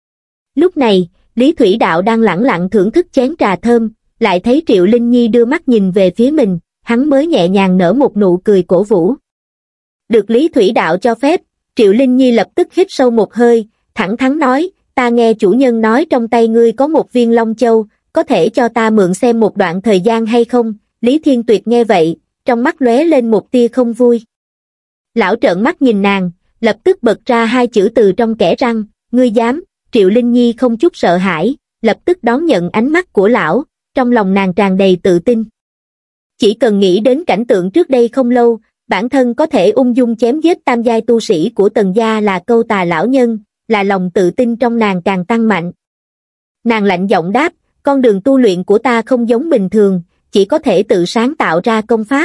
Lúc này, Lý Thủy Đạo đang lẳng lặng thưởng thức chén trà thơm, lại thấy Triệu Linh Nhi đưa mắt nhìn về phía mình, hắn mới nhẹ nhàng nở một nụ cười cổ vũ. Được Lý Thủy Đạo cho phép, Triệu Linh Nhi lập tức hít sâu một hơi, thẳng thắn nói, ta nghe chủ nhân nói trong tay ngươi có một viên Long Châu, có thể cho ta mượn xem một đoạn thời gian hay không? Lý Thiên Tuyệt nghe vậy, trong mắt lóe lên một tia không vui. Lão trợn mắt nhìn nàng, lập tức bật ra hai chữ từ trong kẽ răng, ngươi dám. Triệu Linh Nhi không chút sợ hãi, lập tức đón nhận ánh mắt của lão, trong lòng nàng tràn đầy tự tin. Chỉ cần nghĩ đến cảnh tượng trước đây không lâu, bản thân có thể ung dung chém giết tam giai tu sĩ của Tần gia là Câu Tà lão nhân, là lòng tự tin trong nàng càng tăng mạnh. Nàng lạnh giọng đáp, con đường tu luyện của ta không giống bình thường, chỉ có thể tự sáng tạo ra công pháp.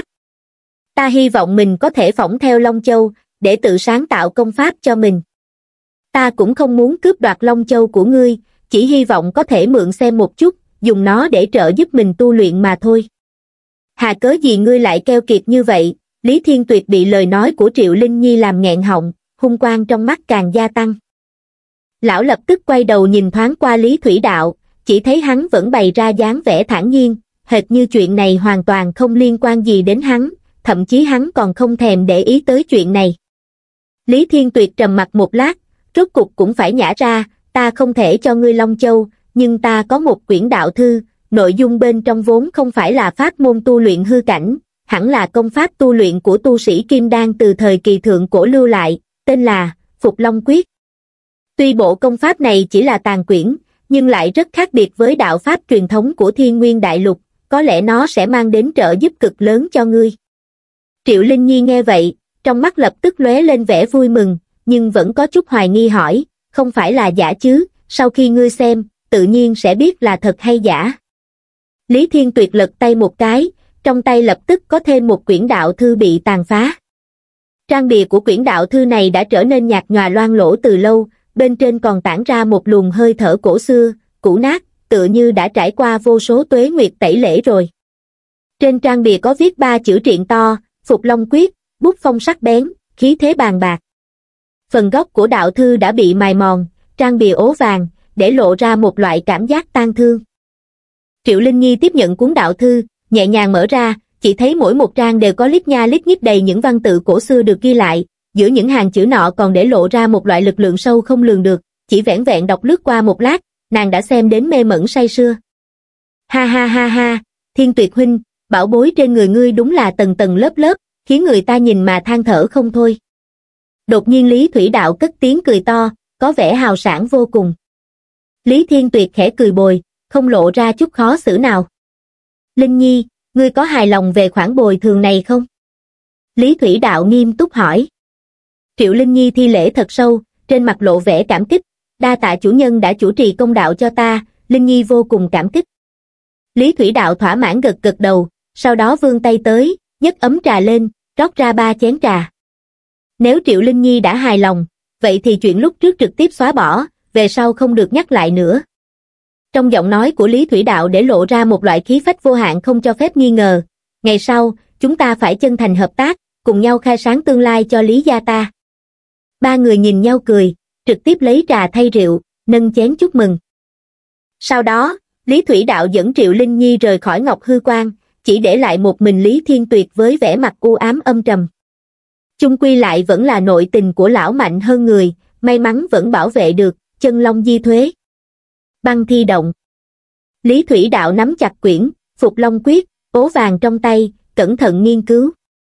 Ta hy vọng mình có thể phỏng theo Long Châu, để tự sáng tạo công pháp cho mình. Ta cũng không muốn cướp đoạt Long Châu của ngươi, chỉ hy vọng có thể mượn xem một chút, dùng nó để trợ giúp mình tu luyện mà thôi. Hà cớ gì ngươi lại keo kiệt như vậy? Lý Thiên Tuyệt bị lời nói của Triệu Linh Nhi làm nghẹn họng, hung quang trong mắt càng gia tăng. Lão lập tức quay đầu nhìn thoáng qua Lý Thủy Đạo, chỉ thấy hắn vẫn bày ra dáng vẻ thản nhiên, hệt như chuyện này hoàn toàn không liên quan gì đến hắn, thậm chí hắn còn không thèm để ý tới chuyện này. Lý Thiên Tuyệt trầm mặc một lát, rốt cục cũng phải nhả ra, ta không thể cho ngươi Long Châu, nhưng ta có một quyển đạo thư, nội dung bên trong vốn không phải là pháp môn tu luyện hư cảnh, hẳn là công pháp tu luyện của tu sĩ Kim Đan từ thời kỳ thượng cổ lưu lại, tên là Phục Long Quyết. Tuy bộ công pháp này chỉ là tàn quyển, nhưng lại rất khác biệt với đạo pháp truyền thống của Thiên Nguyên Đại Lục, có lẽ nó sẽ mang đến trợ giúp cực lớn cho ngươi. Triệu Linh Nhi nghe vậy, trong mắt lập tức lóe lên vẻ vui mừng, nhưng vẫn có chút hoài nghi hỏi, không phải là giả chứ, sau khi ngươi xem, tự nhiên sẽ biết là thật hay giả. Lý Thiên Tuyệt lật tay một cái, trong tay lập tức có thêm một quyển đạo thư bị tàn phá. Trang bìa của quyển đạo thư này đã trở nên nhạt nhòa loang lỗ từ lâu, bên trên còn tản ra một luồng hơi thở cổ xưa, cũ nát, tựa như đã trải qua vô số tuế nguyệt tẩy lễ rồi. Trên trang bìa có viết ba chữ triện to, Phục Long Quyết, bút phong sắc bén, khí thế bàn bạc. Phần gốc của đạo thư đã bị mài mòn, trang bìa ố vàng, để lộ ra một loại cảm giác tang thương. Triệu Linh Nhi tiếp nhận cuốn đạo thư, nhẹ nhàng mở ra, chỉ thấy mỗi một trang đều có lít nha lít nhít đầy những văn tự cổ xưa được ghi lại, giữa những hàng chữ nọ còn để lộ ra một loại lực lượng sâu không lường được, chỉ vẻn vẹn đọc lướt qua một lát, nàng đã xem đến mê mẩn say sưa. Ha ha ha ha, Thiên Tuyệt huynh, bảo bối trên người ngươi đúng là tầng tầng lớp lớp, khiến người ta nhìn mà than thở không thôi. Đột nhiên Lý Thủy Đạo cất tiếng cười to, có vẻ hào sảng vô cùng. Lý Thiên Tuyệt khẽ cười bồi, không lộ ra chút khó xử nào. Linh Nhi, ngươi có hài lòng về khoản bồi thường này không? Lý Thủy Đạo nghiêm túc hỏi. Triệu Linh Nhi thi lễ thật sâu, trên mặt lộ vẻ cảm kích, đa tạ chủ nhân đã chủ trì công đạo cho ta, Linh Nhi vô cùng cảm kích. Lý Thủy Đạo thỏa mãn gật gật đầu, sau đó vươn tay tới, nhấc ấm trà lên, rót ra ba chén trà. Nếu Triệu Linh Nhi đã hài lòng, vậy thì chuyện lúc trước trực tiếp xóa bỏ, về sau không được nhắc lại nữa. Trong giọng nói của Lý Thủy Đạo để lộ ra một loại khí phách vô hạn không cho phép nghi ngờ. Ngày sau, chúng ta phải chân thành hợp tác, cùng nhau khai sáng tương lai cho Lý gia ta. Ba người nhìn nhau cười, trực tiếp lấy trà thay rượu, nâng chén chúc mừng. Sau đó, Lý Thủy Đạo dẫn Triệu Linh Nhi rời khỏi Ngọc Hư Quan, chỉ để lại một mình Lý Thiên Tuyệt với vẻ mặt u ám âm trầm. Chung quy lại vẫn là nội tình của lão mạnh hơn người, may mắn vẫn bảo vệ được Chân Long Di Thuế. Băng thi động. Lý Thủy Đạo nắm chặt quyển Phục Long Quyết, ố vàng trong tay, cẩn thận nghiên cứu.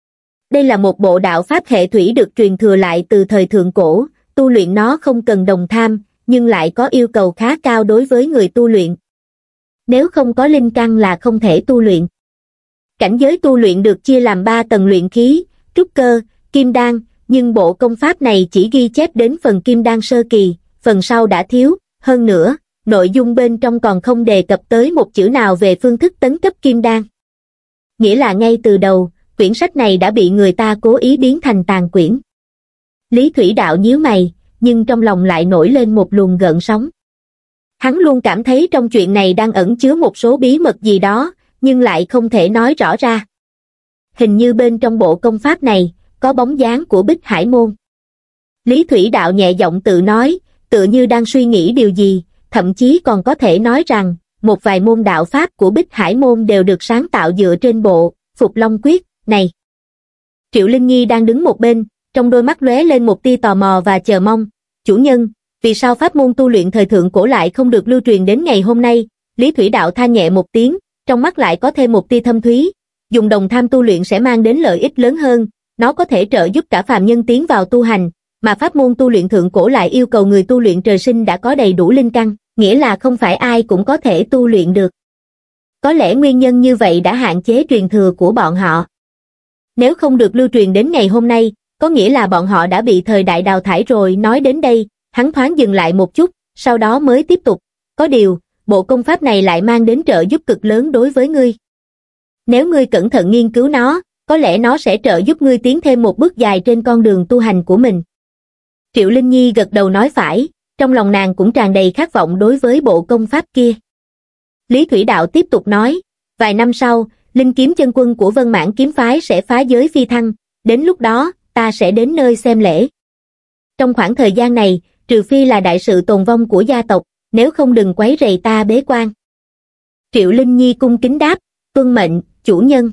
Đây là một bộ đạo pháp hệ thủy được truyền thừa lại từ thời thượng cổ, tu luyện nó không cần đồng tham, nhưng lại có yêu cầu khá cao đối với người tu luyện. Nếu không có linh căn là không thể tu luyện. Cảnh giới tu luyện được chia làm ba tầng luyện khí, trúc cơ, kim đan, nhưng bộ công pháp này chỉ ghi chép đến phần kim đan sơ kỳ, phần sau đã thiếu, hơn nữa, nội dung bên trong còn không đề cập tới một chữ nào về phương thức tấn cấp kim đan. Nghĩa là ngay từ đầu, quyển sách này đã bị người ta cố ý biến thành tàn quyển. Lý Thủy Đạo nhíu mày, nhưng trong lòng lại nổi lên một luồng gợn sóng. Hắn luôn cảm thấy trong chuyện này đang ẩn chứa một số bí mật gì đó, nhưng lại không thể nói rõ ra. Hình như bên trong bộ công pháp này, có bóng dáng của Bích Hải Môn. Lý Thủy Đạo nhẹ giọng tự nói, tựa như đang suy nghĩ điều gì, thậm chí còn có thể nói rằng, một vài môn đạo pháp của Bích Hải Môn đều được sáng tạo dựa trên bộ Phục Long Quyết này. Triệu Linh Nhi đang đứng một bên, trong đôi mắt lóe lên một tia tò mò và chờ mong. Chủ nhân, vì sao pháp môn tu luyện thời thượng cổ lại không được lưu truyền đến ngày hôm nay? Lý Thủy Đạo than nhẹ một tiếng, trong mắt lại có thêm một tia thâm thúy. Dùng đồng tham tu luyện sẽ mang đến lợi ích lớn hơn, nó có thể trợ giúp cả phàm nhân tiến vào tu hành, mà pháp môn tu luyện thượng cổ lại yêu cầu người tu luyện trời sinh đã có đầy đủ linh căn, nghĩa là không phải ai cũng có thể tu luyện được. Có lẽ nguyên nhân như vậy đã hạn chế truyền thừa của bọn họ. Nếu không được lưu truyền đến ngày hôm nay, có nghĩa là bọn họ đã bị thời đại đào thải rồi. Nói đến đây, hắn thoáng dừng lại một chút, sau đó mới tiếp tục. Có điều, bộ công pháp này lại mang đến trợ giúp cực lớn đối với ngươi. Nếu ngươi cẩn thận nghiên cứu nó, có lẽ nó sẽ trợ giúp ngươi tiến thêm một bước dài trên con đường tu hành của mình. Triệu Linh Nhi gật đầu nói phải, trong lòng nàng cũng tràn đầy khát vọng đối với bộ công pháp kia. Lý Thủy Đạo tiếp tục nói, vài năm sau, linh kiếm chân quân của Vân Mãn kiếm phái sẽ phá giới phi thăng, đến lúc đó, ta sẽ đến nơi xem lễ. Trong khoảng thời gian này, trừ phi là đại sự tồn vong của gia tộc, nếu không đừng quấy rầy ta bế quan. Triệu Linh Nhi cung kính đáp, tuân mệnh, chủ nhân.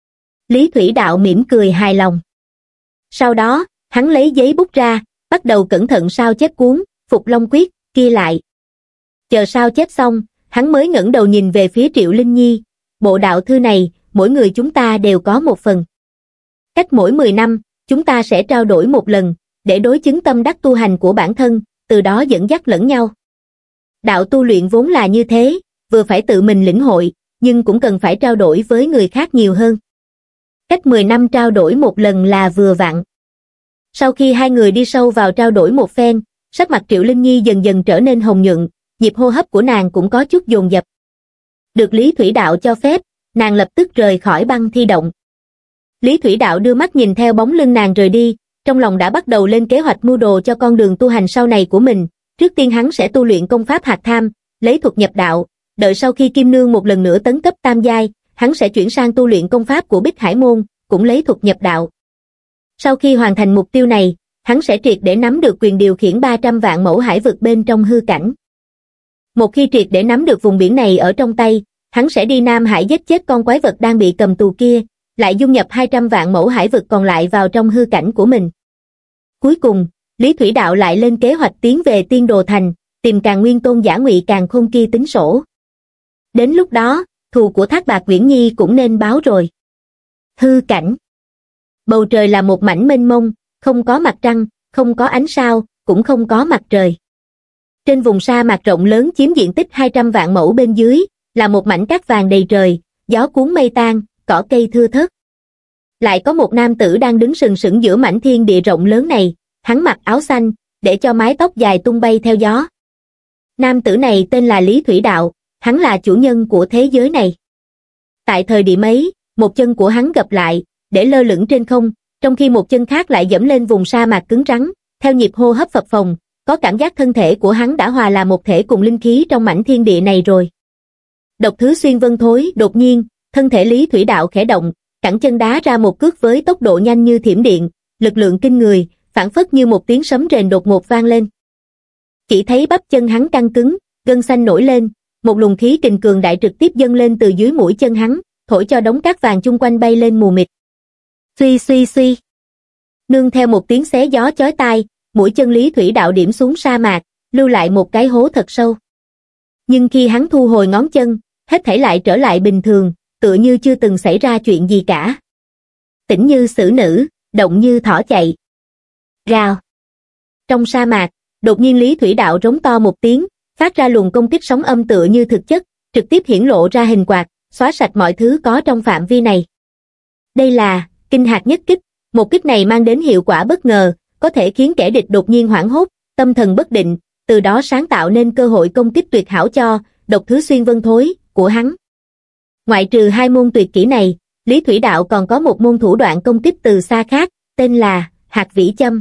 Lý Thủy Đạo mỉm cười hài lòng. Sau đó, hắn lấy giấy bút ra, bắt đầu cẩn thận sao chép cuốn Phục Long Quyết kia lại. Chờ sao chép xong, hắn mới ngẩng đầu nhìn về phía Triệu Linh Nhi, bộ đạo thư này, mỗi người chúng ta đều có một phần. Cách mỗi mười năm, chúng ta sẽ trao đổi một lần, để đối chứng tâm đắc tu hành của bản thân, từ đó dẫn dắt lẫn nhau. Đạo tu luyện vốn là như thế, vừa phải tự mình lĩnh hội, nhưng cũng cần phải trao đổi với người khác nhiều hơn. Cách mười năm trao đổi một lần là vừa vặn. Sau khi hai người đi sâu vào trao đổi một phen, sắc mặt Triệu Linh Nhi dần dần trở nên hồng nhuận, nhịp hô hấp của nàng cũng có chút dồn dập. Được Lý Thủy Đạo cho phép, nàng lập tức rời khỏi băng thi động. Lý Thủy Đạo đưa mắt nhìn theo bóng lưng nàng rời đi, trong lòng đã bắt đầu lên kế hoạch mưu đồ cho con đường tu hành sau này của mình. Trước tiên hắn sẽ tu luyện công pháp hạt tham, lấy thuật nhập đạo, đợi sau khi Kim Nương một lần nữa tấn cấp tam giai, hắn sẽ chuyển sang tu luyện công pháp của Bích Hải Môn, cũng lấy thuật nhập đạo. Sau khi hoàn thành mục tiêu này, hắn sẽ triệt để nắm được quyền điều khiển ba trăm vạn mẫu hải vực bên trong hư cảnh. Một khi triệt để nắm được vùng biển này ở trong tay, hắn sẽ đi Nam Hải giết chết con quái vật đang bị cầm tù kia, lại dung nhập hai trăm vạn mẫu hải vực còn lại vào trong hư cảnh của mình. Cuối cùng, Lý Thủy Đạo lại lên kế hoạch tiến về Tiên Đồ Thành, tìm Càn Nguyên Tôn giả Ngụy Càn Khôn kia tính sổ. Đến lúc đó, thù của Thác Bạt Viễn Nhi cũng nên báo rồi. Hư cảnh. Bầu trời là một mảnh mênh mông, không có mặt trăng, không có ánh sao, cũng không có mặt trời. Trên vùng sa mạc rộng lớn chiếm diện tích hai trăm vạn mẫu bên dưới, là một mảnh cát vàng đầy trời, gió cuốn mây tan, cỏ cây thưa thớt. Lại có một nam tử đang đứng sừng sững giữa mảnh thiên địa rộng lớn này, hắn mặc áo xanh, để cho mái tóc dài tung bay theo gió. Nam tử này tên là Lý Thủy Đạo, hắn là chủ nhân của thế giới này. Tại thời điểm ấy, một chân của hắn gập lại, để lơ lửng trên không, trong khi một chân khác lại dẫm lên vùng sa mạc cứng rắn, theo nhịp hô hấp phập phồng, có cảm giác thân thể của hắn đã hòa là một thể cùng linh khí trong mảnh thiên địa này rồi. Độc thứ xuyên vân thối, đột nhiên, thân thể Lý Thủy Đạo khẽ động, cẳng chân đá ra một cước với tốc độ nhanh như thiểm điện, lực lượng kinh người, phảng phất như một tiếng sấm rền đột ngột vang lên. Chỉ thấy bắp chân hắn căng cứng, gân xanh nổi lên, một luồng khí kình cường đại trực tiếp dâng lên từ dưới mũi chân hắn, thổi cho đống cát vàng chung quanh bay lên mù mịt. Suy suy suy. Nương theo một tiếng xé gió chói tai, mũi chân Lý Thủy Đạo điểm xuống sa mạc, lưu lại một cái hố thật sâu. Nhưng khi hắn thu hồi ngón chân, hết thảy lại trở lại bình thường, tựa như chưa từng xảy ra chuyện gì cả. Tĩnh như xử nữ, động như thỏ chạy. Rào. Trong sa mạc, đột nhiên Lý Thủy Đạo rống to một tiếng, phát ra luồng công kích sóng âm tựa như thực chất, trực tiếp hiển lộ ra hình quạt, xóa sạch mọi thứ có trong phạm vi này. Đây là kinh hạt nhất kích, một kích này mang đến hiệu quả bất ngờ, có thể khiến kẻ địch đột nhiên hoảng hốt, tâm thần bất định, từ đó sáng tạo nên cơ hội công kích tuyệt hảo cho độc thứ xuyên vân thối của hắn. Ngoại trừ hai môn tuyệt kỹ này, Lý Thủy Đạo còn có một môn thủ đoạn công kích từ xa khác, tên là hạt vĩ châm.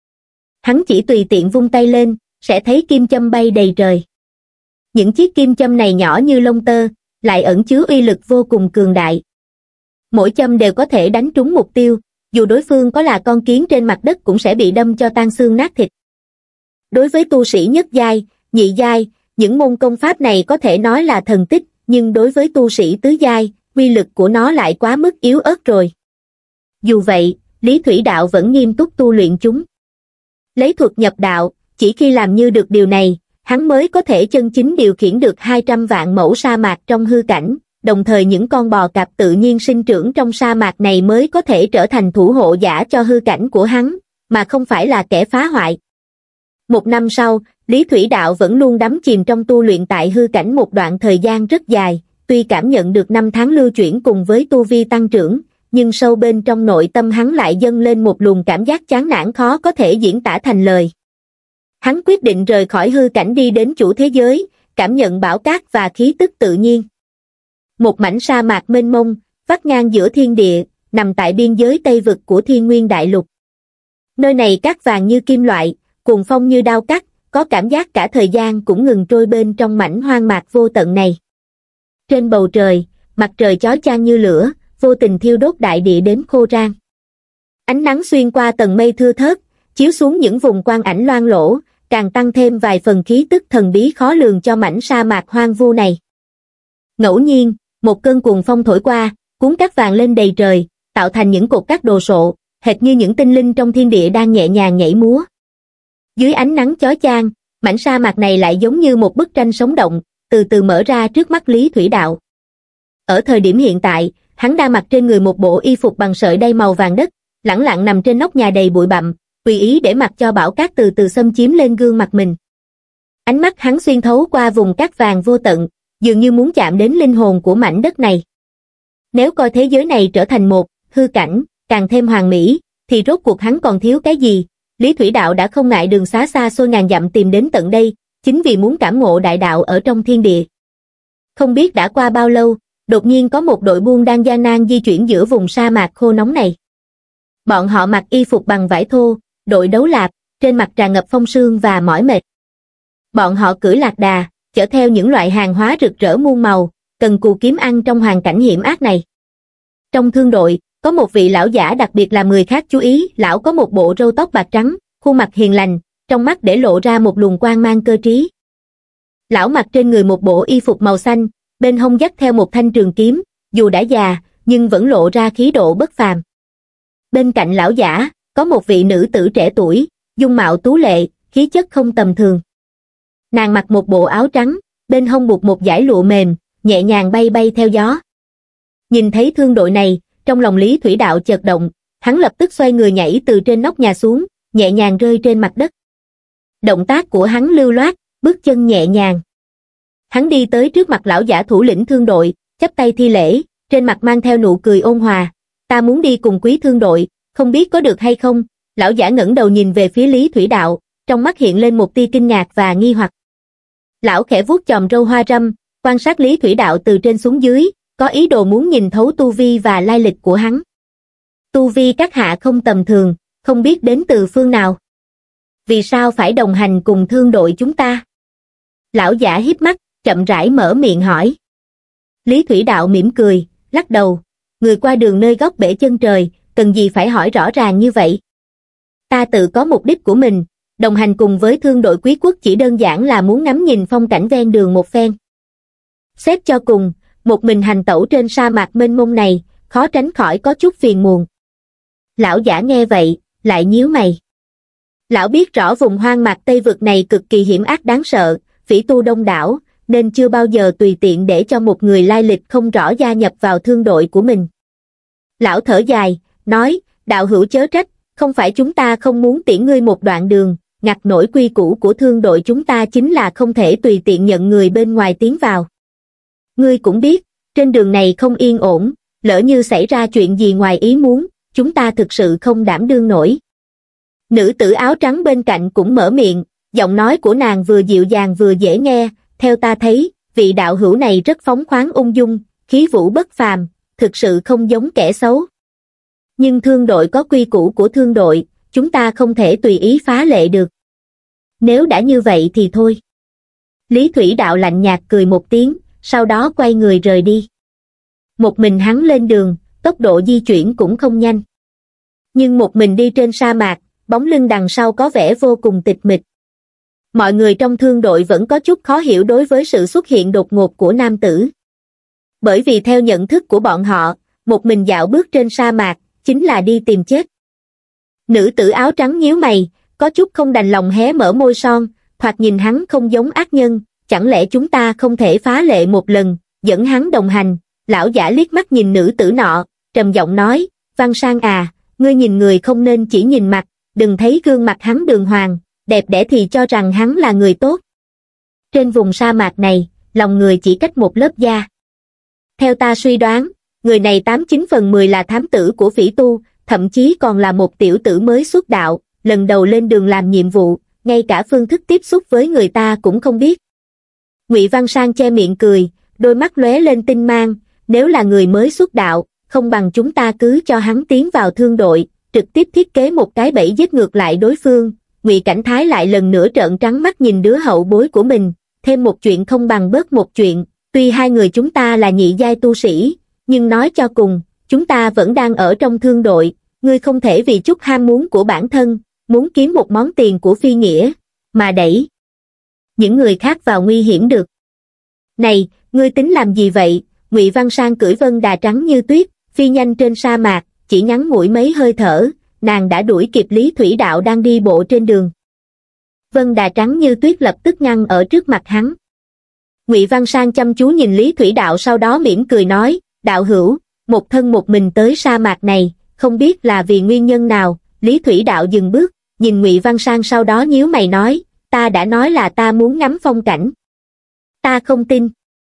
Hắn chỉ tùy tiện vung tay lên, sẽ thấy kim châm bay đầy trời. Những chiếc kim châm này nhỏ như lông tơ, lại ẩn chứa uy lực vô cùng cường đại. Mỗi châm đều có thể đánh trúng mục tiêu, dù đối phương có là con kiến trên mặt đất cũng sẽ bị đâm cho tan xương nát thịt. Đối với tu sĩ nhất giai, nhị giai, những môn công pháp này có thể nói là thần tích, nhưng đối với tu sĩ tứ giai, uy lực của nó lại quá mức yếu ớt rồi. Dù vậy, Lý Thủy Đạo vẫn nghiêm túc tu luyện chúng. Lấy thuật nhập đạo, chỉ khi làm như được điều này, hắn mới có thể chân chính điều khiển được hai trăm vạn mẫu sa mạc trong hư cảnh, đồng thời những con bò cạp tự nhiên sinh trưởng trong sa mạc này mới có thể trở thành thủ hộ giả cho hư cảnh của hắn, mà không phải là kẻ phá hoại. Một năm sau, Lý Thủy Đạo vẫn luôn đắm chìm trong tu luyện tại hư cảnh một đoạn thời gian rất dài, tuy cảm nhận được năm tháng lưu chuyển cùng với tu vi tăng trưởng, nhưng sâu bên trong nội tâm hắn lại dâng lên một luồng cảm giác chán nản khó có thể diễn tả thành lời. Hắn quyết định rời khỏi hư cảnh đi đến chủ thế giới, cảm nhận bão cát và khí tức tự nhiên. Một mảnh sa mạc mênh mông, vắt ngang giữa thiên địa, nằm tại biên giới Tây vực của Thiên Nguyên Đại Lục. Nơi này cát vàng như kim loại, cuồng phong như đao cắt, có cảm giác cả thời gian cũng ngừng trôi bên trong mảnh hoang mạc vô tận này. Trên bầu trời, mặt trời chói chang như lửa, vô tình thiêu đốt đại địa đến khô rang. Ánh nắng xuyên qua tầng mây thưa thớt, chiếu xuống những vùng quang ảnh loang lổ, càng tăng thêm vài phần khí tức thần bí khó lường cho mảnh sa mạc hoang vu này. Ngẫu nhiên, một cơn cuồng phong thổi qua, cuốn cát vàng lên đầy trời, tạo thành những cột cát đồ sộ, hệt như những tinh linh trong thiên địa đang nhẹ nhàng nhảy múa. Dưới ánh nắng chói chang, mảnh sa mạc này lại giống như một bức tranh sống động, từ từ mở ra trước mắt Lý Thủy Đạo. Ở thời điểm hiện tại, hắn đang mặc trên người một bộ y phục bằng sợi đay màu vàng đất, lẳng lặng nằm trên nóc nhà đầy bụi bặm, tùy ý để mặc cho bão cát từ từ xâm chiếm lên gương mặt mình. Ánh mắt hắn xuyên thấu qua vùng cát vàng vô tận, dường như muốn chạm đến linh hồn của mảnh đất này. Nếu coi thế giới này trở thành một hư cảnh, càng thêm hoàn mỹ, thì rốt cuộc hắn còn thiếu cái gì? Lý Thủy Đạo đã không ngại đường xá xa xôi ngàn dặm tìm đến tận đây, chính vì muốn cảm ngộ đại đạo ở trong thiên địa. Không biết đã qua bao lâu, đột nhiên có một đội buôn đang gian nan di chuyển giữa vùng sa mạc khô nóng này. Bọn họ mặc y phục bằng vải thô, đội đấu lạp, trên mặt tràn ngập phong sương và mỏi mệt. Bọn họ cưỡi lạc đà, chở theo những loại hàng hóa rực rỡ muôn màu, cần cù kiếm ăn trong hoàn cảnh hiểm ác này. Trong thương đội, có một vị lão giả đặc biệt làm người khác chú ý, lão có một bộ râu tóc bạc trắng, khuôn mặt hiền lành, trong mắt để lộ ra một luồng quang mang cơ trí. Lão mặc trên người một bộ y phục màu xanh, bên hông dắt theo một thanh trường kiếm, dù đã già, nhưng vẫn lộ ra khí độ bất phàm. Bên cạnh lão giả, có một vị nữ tử trẻ tuổi, dung mạo tú lệ, khí chất không tầm thường. Nàng mặc một bộ áo trắng, bên hông buộc một dải lụa mềm, nhẹ nhàng bay bay theo gió. Nhìn thấy thương đội này, trong lòng Lý Thủy Đạo chợt động, hắn lập tức xoay người nhảy từ trên nóc nhà xuống, nhẹ nhàng rơi trên mặt đất. Động tác của hắn lưu loát, bước chân nhẹ nhàng. Hắn đi tới trước mặt lão giả thủ lĩnh thương đội, chắp tay thi lễ, trên mặt mang theo nụ cười ôn hòa. Ta muốn đi cùng quý thương đội, không biết có được hay không? Lão giả ngẩng đầu nhìn về phía Lý Thủy Đạo, trong mắt hiện lên một tia kinh ngạc và nghi hoặc. Lão khẽ vuốt chòm râu hoa râm, quan sát Lý Thủy Đạo từ trên xuống dưới, có ý đồ muốn nhìn thấu tu vi và lai lịch của hắn. Tu vi các hạ không tầm thường, không biết đến từ phương nào. Vì sao phải đồng hành cùng thương đội chúng ta? Lão giả híp mắt, chậm rãi mở miệng hỏi. Lý Thủy Đạo mỉm cười, lắc đầu. Người qua đường nơi góc bể chân trời, cần gì phải hỏi rõ ràng như vậy? Ta tự có mục đích của mình, đồng hành cùng với thương đội quý quốc chỉ đơn giản là muốn ngắm nhìn phong cảnh ven đường một phen. Xét cho cùng, một mình hành tẩu trên sa mạc mênh mông này, khó tránh khỏi có chút phiền muộn. Lão giả nghe vậy, lại nhíu mày. Lão biết rõ vùng hoang mạc Tây Vực này cực kỳ hiểm ác đáng sợ, phỉ tu đông đảo, nên chưa bao giờ tùy tiện để cho một người lai lịch không rõ gia nhập vào thương đội của mình. Lão thở dài, nói, đạo hữu chớ trách, không phải chúng ta không muốn tiễn ngươi một đoạn đường, ngặt nổi quy củ của thương đội chúng ta chính là không thể tùy tiện nhận người bên ngoài tiến vào. Ngươi cũng biết, trên đường này không yên ổn, lỡ như xảy ra chuyện gì ngoài ý muốn, chúng ta thực sự không đảm đương nổi. Nữ tử áo trắng bên cạnh cũng mở miệng, giọng nói của nàng vừa dịu dàng vừa dễ nghe, theo ta thấy, vị đạo hữu này rất phóng khoáng ung dung, khí vũ bất phàm, thực sự không giống kẻ xấu. Nhưng thương đội có quy củ của thương đội, chúng ta không thể tùy ý phá lệ được. Nếu đã như vậy thì thôi. Lý Thủy Đạo lạnh nhạt cười một tiếng, sau đó quay người rời đi. Một mình hắn lên đường, tốc độ di chuyển cũng không nhanh. Nhưng một mình đi trên sa mạc, bóng lưng đằng sau có vẻ vô cùng tịch mịch. Mọi người trong thương đội vẫn có chút khó hiểu đối với sự xuất hiện đột ngột của nam tử. Bởi vì theo nhận thức của bọn họ, một mình dạo bước trên sa mạc, chính là đi tìm chết. Nữ tử áo trắng nhíu mày, có chút không đành lòng hé mở môi son, thoạt nhìn hắn không giống ác nhân, chẳng lẽ chúng ta không thể phá lệ một lần, dẫn hắn đồng hành. Lão giả liếc mắt nhìn nữ tử nọ, trầm giọng nói, Văn Sang à, ngươi nhìn người không nên chỉ nhìn mặt, đừng thấy gương mặt hắn đường hoàng, đẹp đẽ thì cho rằng hắn là người tốt. Trên vùng sa mạc này, lòng người chỉ cách một lớp da. Theo ta suy đoán, người này tám chín phần mười là thám tử của phỉ tu, thậm chí còn là một tiểu tử mới xuất đạo, lần đầu lên đường làm nhiệm vụ, ngay cả phương thức tiếp xúc với người ta cũng không biết. Ngụy Văn Sang che miệng cười, đôi mắt lóe lên tinh mang, nếu là người mới xuất đạo, không bằng chúng ta cứ cho hắn tiến vào thương đội, trực tiếp thiết kế một cái bẫy giết ngược lại đối phương. Ngụy Cảnh Thái lại lần nữa trợn trắng mắt nhìn đứa hậu bối của mình, thêm một chuyện không bằng bớt một chuyện, tuy hai người chúng ta là nhị giai tu sĩ, nhưng nói cho cùng, chúng ta vẫn đang ở trong thương đội, ngươi không thể vì chút ham muốn của bản thân, muốn kiếm một món tiền của phi nghĩa, mà đẩy những người khác vào nguy hiểm được. Này, ngươi tính làm gì vậy? Ngụy Văn Sang cưỡi Vân Đà trắng như tuyết, phi nhanh trên sa mạc, chỉ ngắn ngủi mấy hơi thở, nàng đã đuổi kịp Lý Thủy Đạo đang đi bộ trên đường. Vân Đà trắng như tuyết lập tức ngăn ở trước mặt hắn. Ngụy Văn Sang chăm chú nhìn Lý Thủy Đạo, sau đó mỉm cười nói, đạo hữu, một thân một mình tới sa mạc này, không biết là vì nguyên nhân nào. Lý Thủy Đạo dừng bước, nhìn Ngụy Văn Sang, sau đó nhíu mày nói, ta đã nói là ta muốn ngắm phong cảnh. Ta không tin.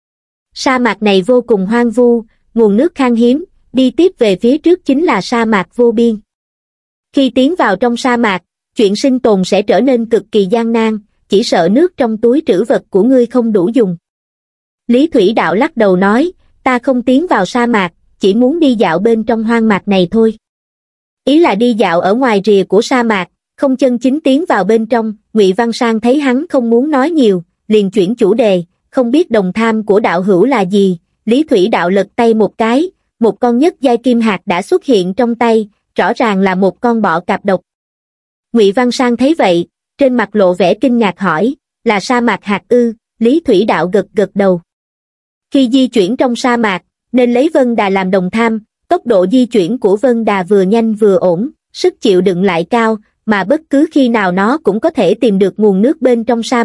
Sa mạc này vô cùng hoang vu, nguồn nước khan hiếm, đi tiếp về phía trước chính là sa mạc vô biên. Khi tiến vào trong sa mạc, chuyện sinh tồn sẽ trở nên cực kỳ gian nan, chỉ sợ nước trong túi trữ vật của ngươi không đủ dùng. Lý Thủy Đạo lắc đầu nói, ta không tiến vào sa mạc, chỉ muốn đi dạo bên trong hoang mạc này thôi. Ý là đi dạo ở ngoài rìa của sa mạc, không chân chính tiến vào bên trong. Ngụy Văn Sang thấy hắn không muốn nói nhiều, liền chuyển chủ đề, không biết đồng tham của đạo hữu là gì. Lý Thủy Đạo lật tay một cái, một con nhất giai kim hạt đã xuất hiện trong tay, rõ ràng là một con bọ cạp độc. Ngụy Văn Sang thấy vậy, trên mặt lộ vẻ kinh ngạc hỏi, là sa mạc hạt ư? Lý Thủy Đạo gật gật đầu. Khi di chuyển trong sa mạc, nên lấy Vân Đà làm đồng tham, tốc độ di chuyển của Vân Đà vừa nhanh vừa ổn, sức chịu đựng lại cao, mà bất cứ khi nào nó cũng có thể tìm được nguồn nước bên trong sa mạc,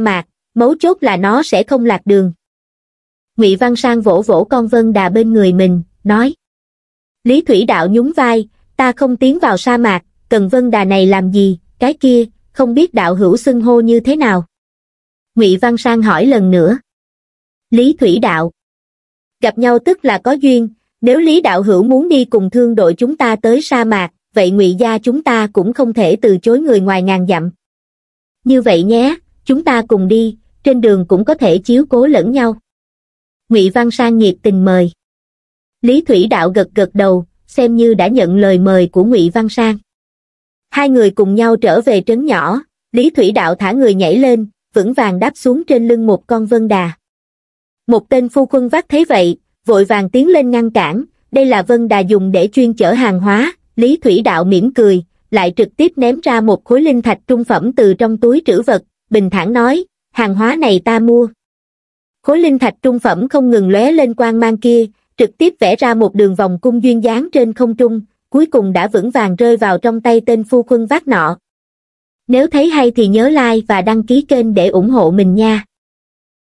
mấu chốt là nó sẽ không lạc đường. Ngụy Văn Sang vỗ vỗ con Vân Đà bên người mình, nói. Lý Thủy Đạo nhún vai, ta không tiến vào sa mạc, cần Vân Đà này làm gì, cái kia, không biết đạo hữu xưng hô như thế nào. Ngụy Văn Sang hỏi lần nữa. Lý Thủy Đạo. Gặp nhau tức là có duyên, nếu Lý đạo hữu muốn đi cùng thương đội chúng ta tới sa mạc, vậy Ngụy gia chúng ta cũng không thể từ chối người ngoài ngàn dặm. Như vậy nhé, chúng ta cùng đi, trên đường cũng có thể chiếu cố lẫn nhau. Ngụy Văn Sang nhiệt tình mời. Lý Thủy Đạo gật gật đầu, xem như đã nhận lời mời của Ngụy Văn Sang. Hai người cùng nhau trở về trấn nhỏ, Lý Thủy Đạo thả người nhảy lên, vững vàng đáp xuống trên lưng một con Vân Đà. Một tên phu quân vác thấy vậy, vội vàng tiến lên ngăn cản, đây là Vân Đà dùng để chuyên chở hàng hóa. Lý Thủy Đạo mỉm cười, lại trực tiếp ném ra một khối linh thạch trung phẩm từ trong túi trữ vật, bình thản nói, hàng hóa này ta mua. Khối linh thạch trung phẩm không ngừng lóe lên quang mang kia, trực tiếp vẽ ra một đường vòng cung duyên dáng trên không trung, cuối cùng đã vững vàng rơi vào trong tay tên phu quân vác nọ. Nếu thấy hay thì nhớ like và đăng ký kênh để ủng hộ mình nha.